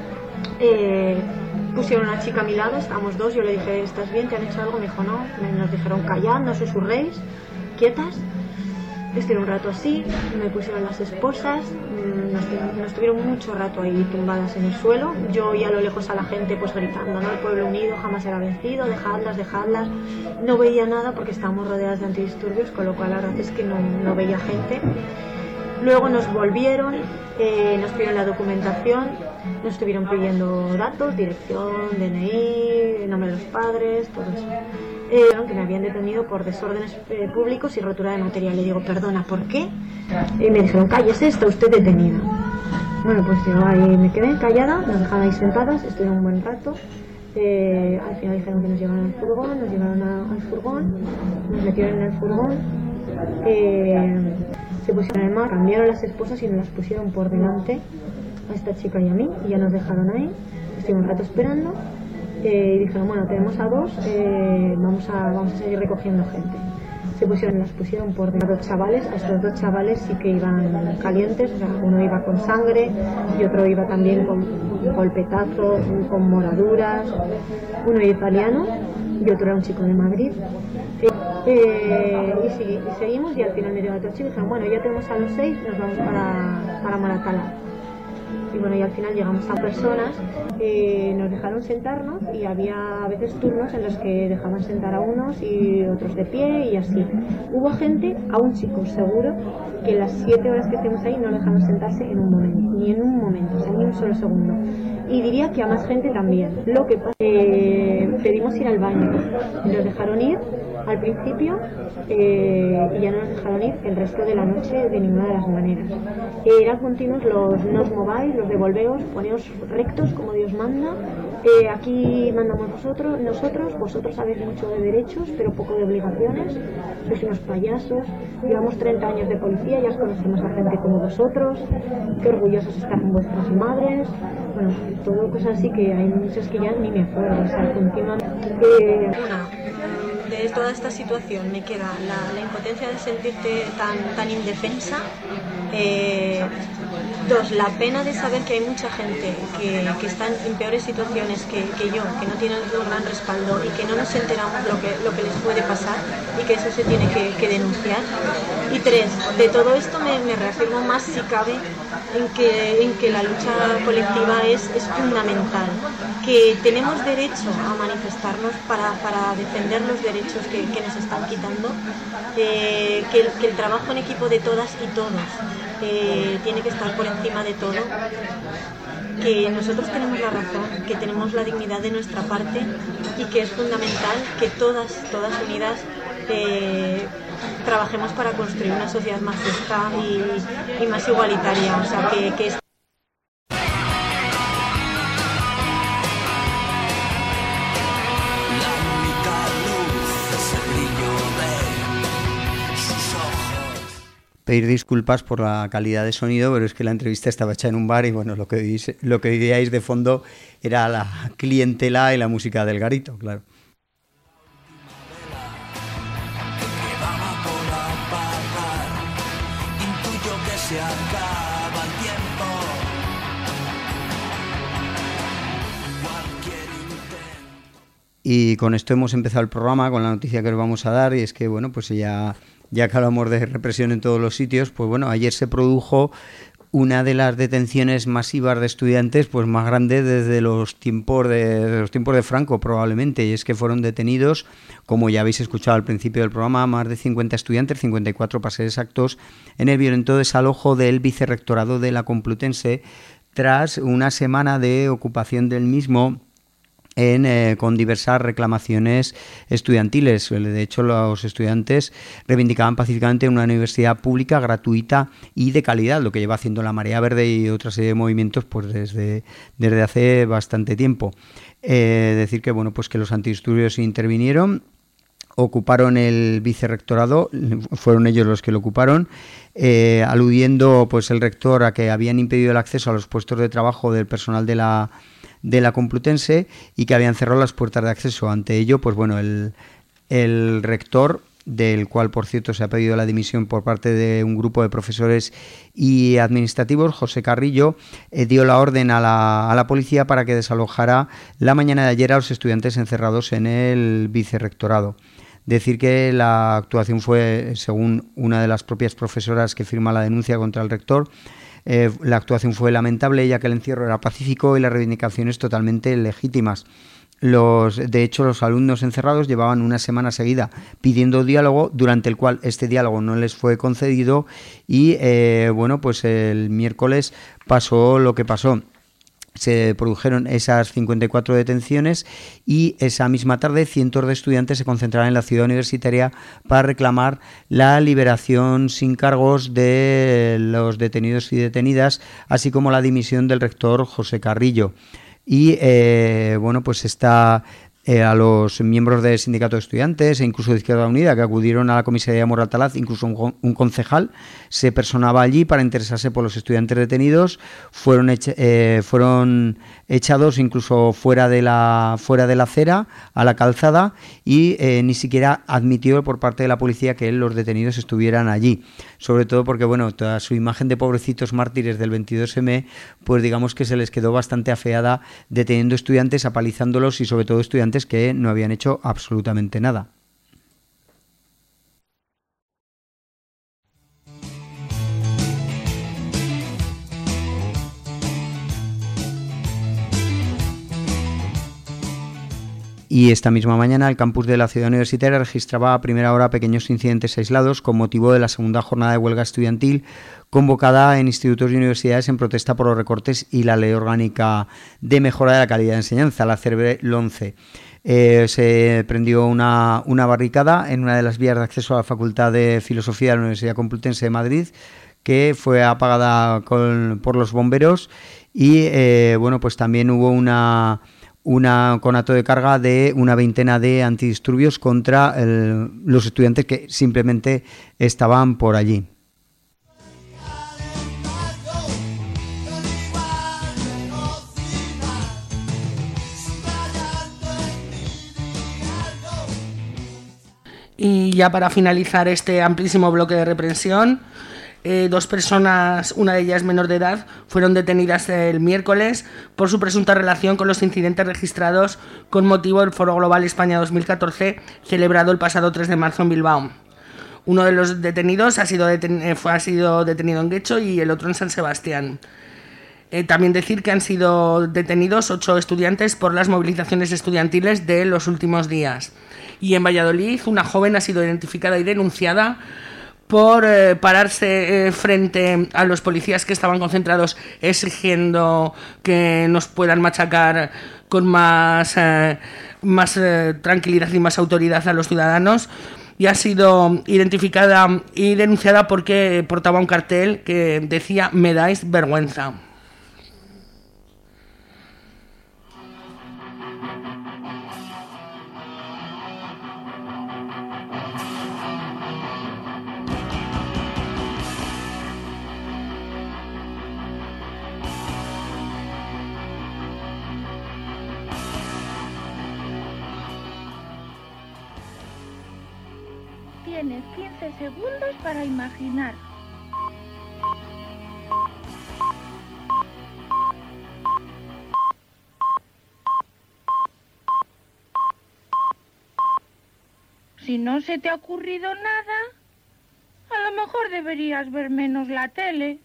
Eh, pusieron a una chica a mi lado, estábamos dos, yo le dije, ¿estás bien? ¿Te han hecho algo? Me dijo, no. Nos dijeron, callad, no susurréis, quietas. Estuve un rato así, me pusieron las esposas, nos, nos tuvieron mucho rato ahí tumbadas en el suelo. Yo oía a lo lejos a la gente pues gritando, ¿no? El pueblo unido jamás será vencido, dejadlas, dejadlas. No veía nada porque estábamos rodeadas de antidisturbios, con lo cual la verdad es que no, no veía gente. Luego nos volvieron, eh, nos pidieron la documentación, nos estuvieron pidiendo datos, dirección, D N I, nombre de los padres, todo eso. Eh, que me habían detenido por desórdenes eh, públicos y rotura de material. Le digo, perdona, ¿por qué? Y me dijeron, cállese, está usted detenida. Bueno, pues yo ahí me quedé callada, nos dejaron ahí sentadas, estuve un buen rato. Eh, al final dijeron que nos llevaron al furgón, nos llevaron a, al furgón, nos metieron en el furgón. Eh, se pusieron en el mar, cambiaron las esposas y nos las pusieron por delante a esta chica y a mí, y ya nos dejaron ahí. Estuve un rato esperando. Eh, y dijeron, bueno, tenemos a dos, eh, vamos, a, vamos a seguir recogiendo gente. Se pusieron, las pusieron por a dos chavales, a estos dos chavales sí que iban calientes, o sea, uno iba con sangre y otro iba también con golpetazos, con moraduras, uno era italiano y otro era un chico de Madrid. Eh, eh, y, sí, y seguimos y al final me dio otro chico y dijeron, bueno, ya tenemos a los seis, nos vamos para, para Moratala. Y bueno, y al final llegamos a personas, eh, nos dejaron sentarnos y había a veces turnos en los que dejaban sentar a unos y otros de pie y así. Hubo gente, a un chico seguro, que en las siete horas que estuvimos ahí no lo dejaron sentarse en un momento, ni en un momento, o sea, ni un solo segundo. Y diría que a más gente también. Lo que pasa eh, pedimos ir al baño y nos dejaron ir al principio eh, y ya no nos dejaron ir el resto de la noche de ninguna de las maneras. Eh, eran continuos los no os mováis, los devolveos, poneos rectos como Dios manda. Eh, aquí mandamos vosotros, nosotros, vosotros sabéis mucho de derechos pero poco de obligaciones, sois unos payasos, llevamos treinta años de policía, ya os conocemos a gente como vosotros, qué orgullosos están vuestras madres, bueno, todo cosas así que hay muchas que ya ni me acuerdo, o sea, continuamente... Eh, de toda esta situación me queda la, la impotencia de sentirte tan, tan indefensa. Eh, dos, la pena de saber que hay mucha gente que, que está en peores situaciones que, que yo, que no tienen un gran respaldo y que no nos enteramos lo que, lo que les puede pasar y que eso se tiene que, que denunciar. Y tres, de todo esto me, me reafirmo más si cabe en que, en que la lucha colectiva es, es fundamental, que tenemos derecho a manifestarnos para, para defender los derechos que, que nos están quitando, eh, que, el, que el trabajo en equipo de todas y todos eh, tiene que estar por encima de todo, que nosotros tenemos la razón, que tenemos la dignidad de nuestra parte y que es fundamental que todas, todas unidas eh, trabajemos para construir una sociedad más justa y, y más igualitaria, o sea, que, que pedir disculpas por la calidad de sonido, pero es que la entrevista estaba hecha en un bar y bueno, lo que oís, lo que oíais de fondo era la clientela y la música del garito, claro. Y con esto hemos empezado el programa, con la noticia que os vamos a dar, y es que, bueno, pues ya, ya que hablamos de represión en todos los sitios, pues bueno, ayer se produjo una de las detenciones masivas de estudiantes pues más grande desde los tiempos de, de los tiempos de Franco probablemente, y es que fueron detenidos, como ya habéis escuchado al principio del programa, más de cincuenta estudiantes, cincuenta y cuatro para ser exactos, en el violento desalojo del vicerrectorado de la Complutense tras una semana de ocupación del mismo En, eh, con diversas reclamaciones estudiantiles. De hecho, los estudiantes reivindicaban pacíficamente una universidad pública, gratuita y de calidad, lo que lleva haciendo la Marea Verde y otra serie de movimientos pues desde, desde hace bastante tiempo. Eh, decir que bueno pues que los antidisturbios intervinieron, ocuparon el vicerrectorado, fueron ellos los que lo ocuparon, eh, aludiendo pues el rector a que habían impedido el acceso a los puestos de trabajo del personal de la de la Complutense y que habían cerrado las puertas de acceso. Ante ello, pues bueno, el, el rector, del cual por cierto se ha pedido la dimisión por parte de un grupo de profesores y administrativos, José Carrillo, eh, dio la orden a la, a la policía para que desalojara la mañana de ayer a los estudiantes encerrados en el vicerrectorado. Decir que la actuación fue, según una de las propias profesoras que firma la denuncia contra el rector, Eh, la actuación fue lamentable, ya que el encierro era pacífico y las reivindicaciones totalmente legítimas. Los, de hecho, los alumnos encerrados llevaban una semana seguida pidiendo diálogo, durante el cual este diálogo no les fue concedido y, eh, bueno, pues el miércoles pasó lo que pasó. Se produjeron esas cincuenta y cuatro detenciones y esa misma tarde cientos de estudiantes se concentraron en la ciudad universitaria para reclamar la liberación sin cargos de los detenidos y detenidas, así como la dimisión del rector José Carrillo. Y eh, bueno, pues está eh, a los miembros del sindicato de estudiantes e incluso de Izquierda Unida que acudieron a la comisaría de Moratalaz, incluso un, un concejal se personaba allí para interesarse por los estudiantes detenidos, fueron, echa, eh, fueron echados incluso fuera de la fuera de la acera, a la calzada, y eh, ni siquiera admitió por parte de la policía que los detenidos estuvieran allí, sobre todo porque bueno, toda su imagen de pobrecitos mártires del veintidós eme, pues digamos que se les quedó bastante afeada deteniendo estudiantes, apalizándolos y sobre todo estudiantes que no habían hecho absolutamente nada. Y esta misma mañana el campus de la ciudad universitaria registraba a primera hora pequeños incidentes aislados con motivo de la segunda jornada de huelga estudiantil convocada en institutos y universidades en protesta por los recortes y la ley orgánica de mejora de la calidad de enseñanza, la CERVE LONCE. Eh, se prendió una, una barricada en una de las vías de acceso a la Facultad de Filosofía de la Universidad Complutense de Madrid, que fue apagada con, por los bomberos y eh, bueno, pues también hubo una... un conato de carga de una veintena de antidisturbios contra el, los estudiantes que simplemente estaban por allí. Y ya para finalizar este amplísimo bloque de represión, Eh, dos personas, una de ellas menor de edad, fueron detenidas el miércoles por su presunta relación con los incidentes registrados con motivo del Foro Global España dos mil catorce celebrado el pasado tres de marzo en Bilbao. Uno de los detenidos ha sido, deten- fue, ha sido detenido en Guecho y el otro en San Sebastián. Eh, también decir que han sido detenidos ocho estudiantes por las movilizaciones estudiantiles de los últimos días. Y en Valladolid una joven ha sido identificada y denunciada por eh, pararse eh, frente a los policías que estaban concentrados exigiendo que nos puedan machacar con más, eh, más eh, tranquilidad y más autoridad a los ciudadanos, y ha sido identificada y denunciada porque portaba un cartel que decía "Me dais vergüenza". Tienes quince segundos para imaginar. Si no se te ha ocurrido nada, a lo mejor deberías ver menos la tele.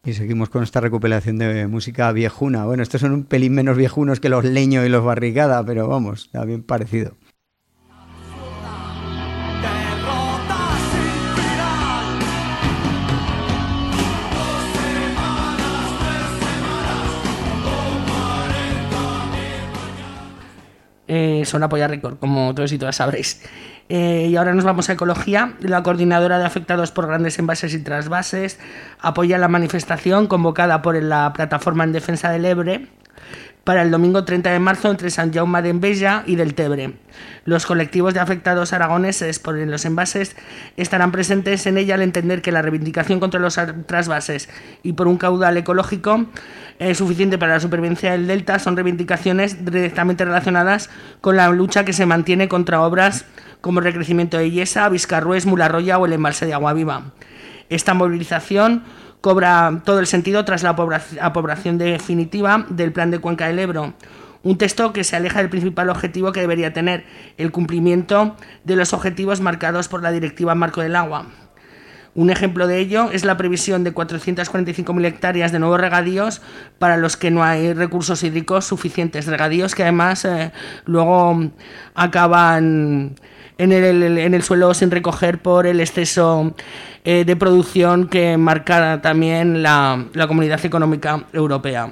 Y seguimos con esta recopilación de música viejuna. Bueno, estos son un pelín menos viejunos que los Leño y los Barricada, pero vamos, está bien parecido. Eh, son Apoya Record, como todos y todas sabréis. Eh, y ahora nos vamos a ecología. La coordinadora de afectados por grandes envases y trasvases apoya la manifestación convocada por la plataforma en defensa del Ebre para el domingo treinta de marzo entre Sant Jaume d'Enveja y del Tebre. Los colectivos de afectados aragoneses por los envases estarán presentes en ella al entender que la reivindicación contra los trasvases y por un caudal ecológico eh, suficiente para la supervivencia del delta son reivindicaciones directamente relacionadas con la lucha que se mantiene contra obras como el recrecimiento de Illesa, Vizcarrués, Mularroya o el embalse de Agua Viva. Esta movilización cobra todo el sentido tras la aprobación definitiva del Plan de Cuenca del Ebro, un texto que se aleja del principal objetivo que debería tener, el cumplimiento de los objetivos marcados por la Directiva Marco del Agua. Un ejemplo de ello es la previsión de cuatrocientas cuarenta y cinco mil hectáreas de nuevos regadíos para los que no hay recursos hídricos suficientes, regadíos que además eh, luego acaban en el, en el suelo sin recoger por el exceso eh, de producción que marca también la, la Comunidad Económica Europea.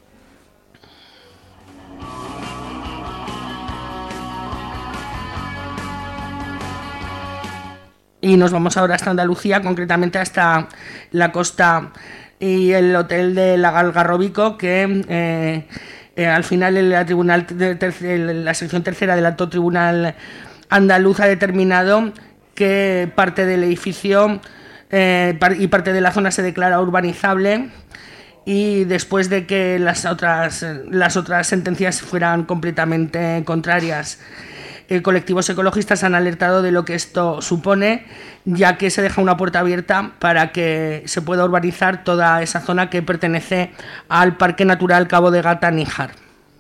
Y nos vamos ahora hasta Andalucía, concretamente hasta la costa y el hotel de la Algarrobico, que eh, eh, al final la, tribunal la sección tercera del alto tribunal andaluz ha determinado que parte del edificio eh, y parte de la zona se declara urbanizable, y después de que las otras, las otras sentencias fueran completamente contrarias. Eh, colectivos ecologistas han alertado de lo que esto supone, ya que se deja una puerta abierta para que se pueda urbanizar toda esa zona que pertenece al Parque Natural Cabo de Gata-Níjar.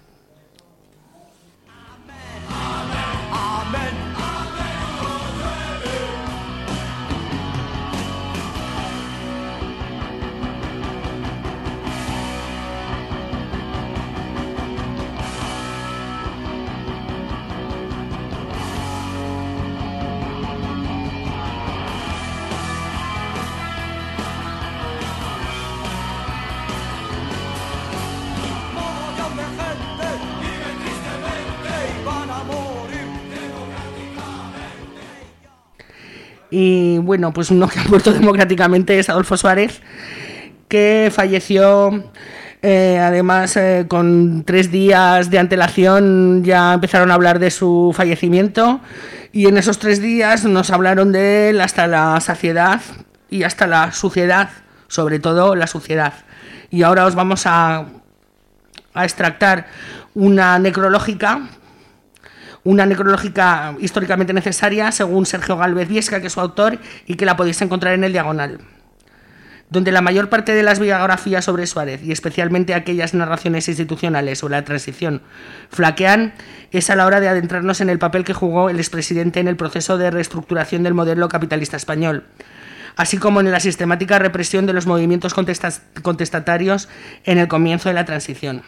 Y bueno, pues uno que ha muerto democráticamente es Adolfo Suárez, que falleció eh, además eh, con tres días de antelación. Ya empezaron a hablar de su fallecimiento, y en esos tres días nos hablaron de él hasta la saciedad y hasta la suciedad, sobre todo la suciedad. Y ahora os vamos a, a extractar una necrológica Una necrológica históricamente necesaria, según Sergio Gálvez Viesca, que es su autor, y que la podéis encontrar en el Diagonal. Donde la mayor parte de las biografías sobre Suárez, y especialmente aquellas narraciones institucionales sobre la transición, flaquean, es a la hora de adentrarnos en el papel que jugó el expresidente en el proceso de reestructuración del modelo capitalista español, así como en la sistemática represión de los movimientos contestatarios en el comienzo de la transición.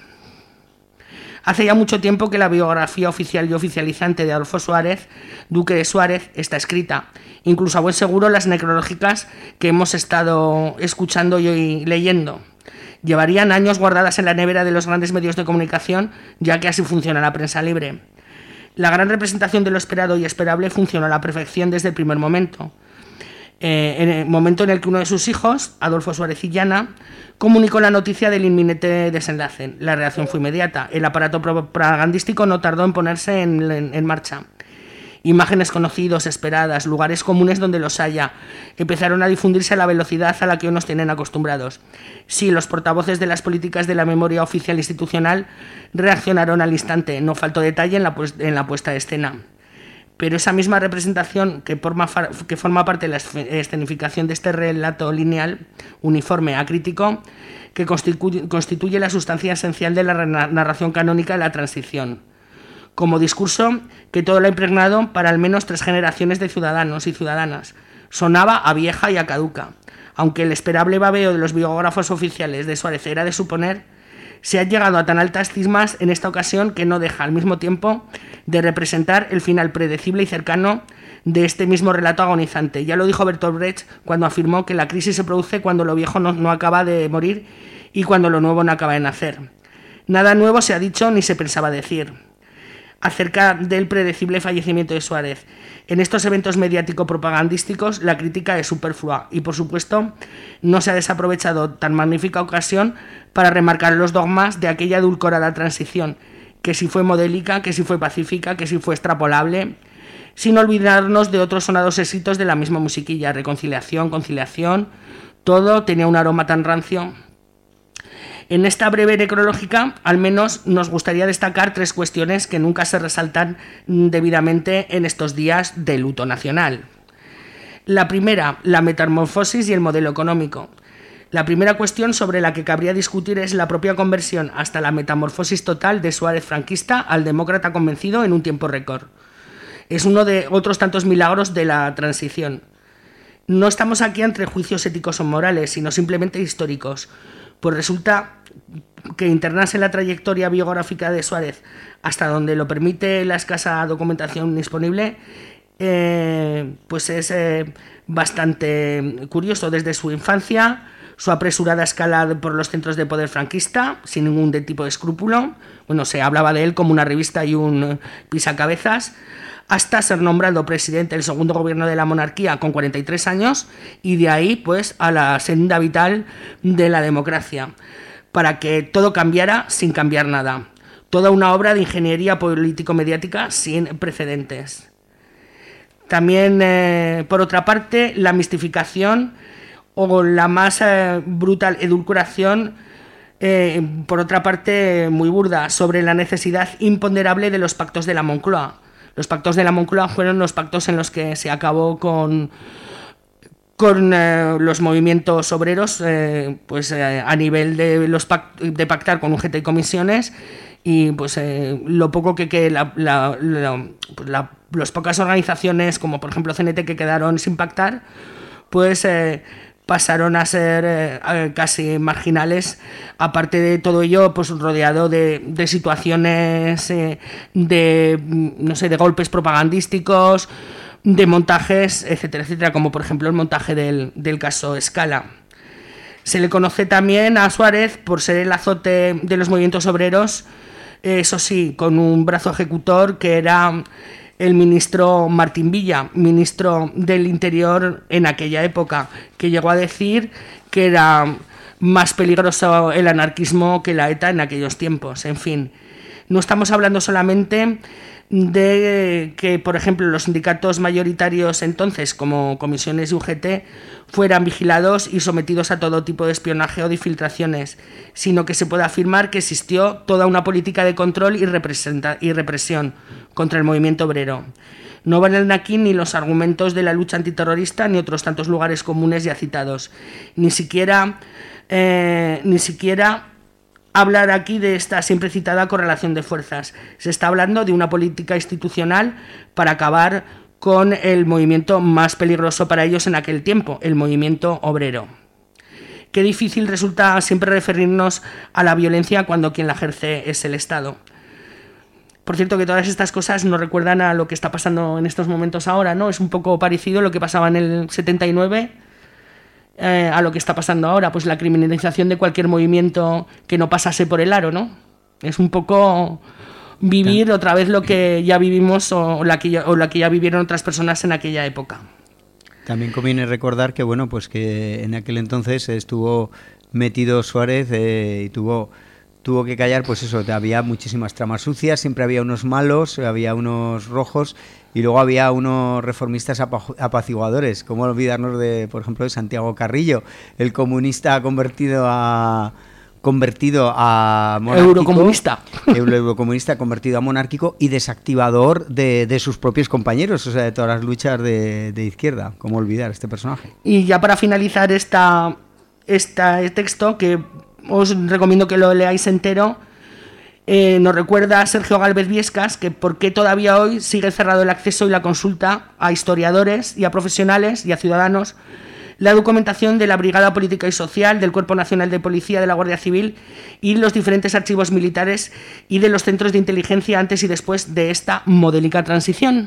Hace ya mucho tiempo que la biografía oficial y oficializante de Adolfo Suárez, duque de Suárez, está escrita. Incluso a buen seguro las necrológicas que hemos estado escuchando y leyendo llevarían años guardadas en la nevera de los grandes medios de comunicación, ya que así funciona la prensa libre. La gran representación de lo esperado y esperable funcionó a la perfección desde el primer momento. Eh, en el momento en el que uno de sus hijos, Adolfo Suárez Illana, comunicó la noticia del inminente desenlace. La reacción fue inmediata. El aparato propagandístico no tardó en ponerse en, en, en marcha. Imágenes conocidas, esperadas, lugares comunes donde los haya, empezaron a difundirse a la velocidad a la que nos tienen acostumbrados. Sí, los portavoces de las políticas de la memoria oficial institucional reaccionaron al instante. No faltó detalle en la, en la puesta de escena. Pero esa misma representación que forma, que forma parte de la escenificación de este relato lineal, uniforme, acrítico, que constituye, constituye la sustancia esencial de la narración canónica de la transición, como discurso que todo lo ha impregnado para al menos tres generaciones de ciudadanos y ciudadanas. Sonaba a vieja y a caduca. aunque el esperable babeo de los biógrafos oficiales de Suárez era de suponer, se ha llegado a tan altas cismas en esta ocasión que no deja al mismo tiempo de representar el final predecible y cercano de este mismo relato agonizante. Ya lo dijo Bertolt Brecht cuando afirmó que la crisis se produce cuando lo viejo no, no acaba de morir y cuando lo nuevo no acaba de nacer. Nada nuevo se ha dicho ni se pensaba decir acerca del predecible fallecimiento de Suárez. En estos eventos mediático-propagandísticos la crítica es superflua y, por supuesto, no se ha desaprovechado tan magnífica ocasión para remarcar los dogmas de aquella edulcorada transición, que si fue modélica, que si fue pacífica, que si fue extrapolable, sin olvidarnos de otros sonados éxitos de la misma musiquilla, reconciliación, conciliación, todo tenía un aroma tan rancio. En esta breve necrológica, al menos, nos gustaría destacar tres cuestiones que nunca se resaltan debidamente en estos días de luto nacional. La primera, la metamorfosis y el modelo económico. La primera cuestión sobre la que cabría discutir es la propia conversión hasta la metamorfosis total de Suárez franquista al demócrata convencido en un tiempo récord. Es uno de otros tantos milagros de la transición. No estamos aquí entre juicios éticos o morales, sino simplemente históricos. Pues resulta que internarse en la trayectoria biográfica de Suárez hasta donde lo permite la escasa documentación disponible, eh, pues es eh, bastante curioso. Desde su infancia, su apresurada escalada por los centros de poder franquista, sin ningún de tipo de escrúpulo, bueno, se hablaba de él como una revista y un pisacabezas, hasta ser nombrado presidente del segundo gobierno de la monarquía con cuarenta y tres años y de ahí pues a la senda vital de la democracia, para que todo cambiara sin cambiar nada. Toda una obra de ingeniería político-mediática sin precedentes. También, eh, por otra parte, la mistificación o la más eh, brutal edulcoración, eh, por otra parte muy burda, sobre la necesidad imponderable de los pactos de la Moncloa. Los pactos de la Moncloa fueron los pactos en los que se acabó con, con eh, los movimientos obreros, eh, pues eh, a nivel de, los pact de pactar con U G T y comisiones, y pues eh, lo poco que, que la, la, la, pues, la, las pocas organizaciones, como por ejemplo C N T, que quedaron sin pactar, pues eh, pasaron a ser eh, casi marginales. Aparte de todo ello, pues rodeado de, de situaciones eh, de, no sé, de golpes propagandísticos, de montajes, etcétera, etcétera, como por ejemplo el montaje del, del caso Scala. Se le conoce también a Suárez por ser el azote de los movimientos obreros, eso sí, con un brazo ejecutor que era el ministro Martín Villa, ministro del Interior en aquella época, que llegó a decir que era más peligroso el anarquismo que la ETA en aquellos tiempos. En fin, no estamos hablando solamente de que, por ejemplo, los sindicatos mayoritarios entonces, como comisiones y U G T, fueran vigilados y sometidos a todo tipo de espionaje o de infiltraciones, sino que se puede afirmar que existió toda una política de control y, y represión contra el movimiento obrero. No valen aquí ni los argumentos de la lucha antiterrorista ni otros tantos lugares comunes ya citados, ni siquiera, eh, ni siquiera hablar aquí de esta siempre citada correlación de fuerzas. Se está hablando de una política institucional para acabar con el movimiento más peligroso para ellos en aquel tiempo, el movimiento obrero. Qué difícil resulta siempre referirnos a la violencia cuando quien la ejerce es el Estado. Por cierto, que todas estas cosas nos recuerdan a lo que está pasando en estos momentos ahora, ¿no? Es un poco parecido a lo que pasaba en el setenta y nueve, Eh, a lo que está pasando ahora, pues la criminalización de cualquier movimiento que no pasase por el aro, ¿no? Es un poco vivir otra vez lo que ya vivimos o la que ya, o la que ya vivieron otras personas en aquella época. También conviene recordar que, bueno, pues que en aquel entonces estuvo metido Suárez eh, y tuvo tuvo que callar, pues eso, había muchísimas tramas sucias, siempre había unos malos, había unos rojos y luego había unos reformistas apaciguadores. ¿Cómo olvidarnos de, por ejemplo, de Santiago Carrillo, el comunista convertido a convertido a monárquico, eurocomunista, el eurocomunista convertido a monárquico y desactivador de, de sus propios compañeros, o sea, de todas las luchas de, de izquierda? ¿Cómo olvidar este personaje? Y ya para finalizar esta, esta este texto, que os recomiendo que lo leáis entero, eh, nos recuerda a Sergio Gálvez Viescas que por qué todavía hoy sigue cerrado el acceso y la consulta a historiadores y a profesionales y a ciudadanos la documentación de la Brigada Política y Social, del Cuerpo Nacional de Policía, de la Guardia Civil y los diferentes archivos militares y de los centros de inteligencia antes y después de esta modélica transición.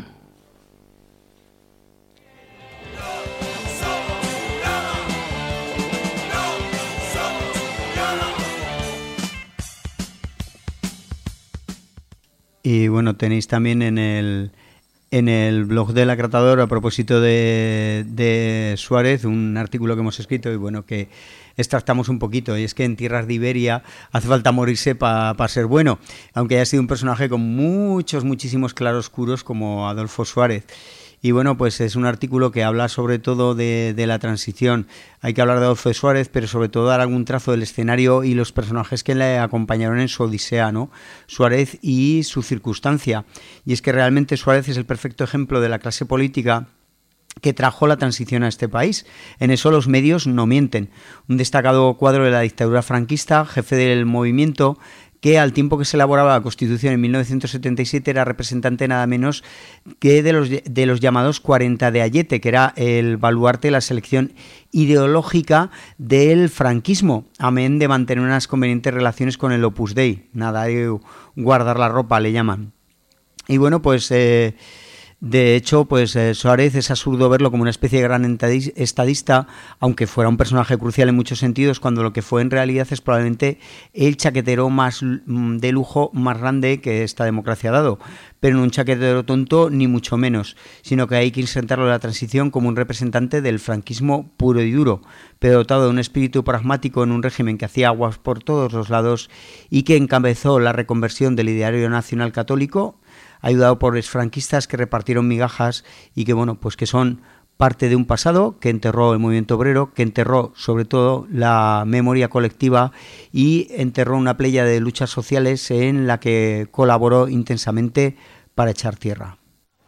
Y bueno, tenéis también en el en el blog del Acratador, a propósito de, de Suárez, un artículo que hemos escrito y bueno, que extractamos un poquito, y es que en tierras de Iberia hace falta morirse para pa ser bueno, aunque haya sido un personaje con muchos, muchísimos claroscuros como Adolfo Suárez. Y bueno, pues es un artículo que habla sobre todo de, de la transición. Hay que hablar de Adolfo Suárez, pero sobre todo dar algún trazo del escenario y los personajes que le acompañaron en su odisea, ¿no? Suárez y su circunstancia. Y es que realmente Suárez es el perfecto ejemplo de la clase política que trajo la transición a este país. En eso los medios no mienten. Un destacado cuadro de la dictadura franquista, jefe del movimiento, que al tiempo que se elaboraba la Constitución en mil novecientos setenta y siete era representante nada menos que de los, de los llamados cuarenta de Ayete, que era el baluarte de la selección ideológica del franquismo, amén de mantener unas convenientes relaciones con el Opus Dei, nada de guardar la ropa, le llaman. Y bueno, pues... Eh, De hecho, pues eh, Suárez es absurdo verlo como una especie de gran estadista, aunque fuera un personaje crucial en muchos sentidos, cuando lo que fue en realidad es probablemente el chaquetero más de lujo más grande que esta democracia ha dado. Pero no un chaquetero tonto, ni mucho menos, sino que hay que insertarlo en la transición como un representante del franquismo puro y duro, pero dotado de un espíritu pragmático en un régimen que hacía aguas por todos los lados y que encabezó la reconversión del ideario nacional católico, ayudado por exfranquistas que repartieron migajas y que, bueno, pues que son parte de un pasado que enterró el movimiento obrero, que enterró sobre todo la memoria colectiva y enterró una playa de luchas sociales en la que colaboró intensamente para echar tierra.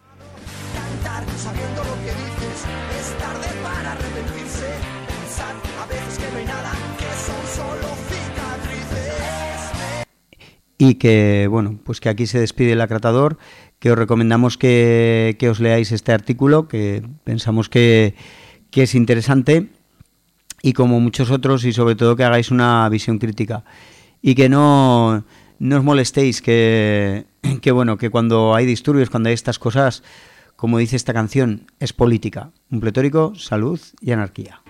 Y que, bueno, pues que aquí se despide el Acratador, que os recomendamos que, que os leáis este artículo, que pensamos que, que es interesante, y como muchos otros, y sobre todo que hagáis una visión crítica. Y que no, no os molestéis, que, que, bueno, que cuando hay disturbios, cuando hay estas cosas, como dice esta canción, es política. Un pletórico, salud y anarquía.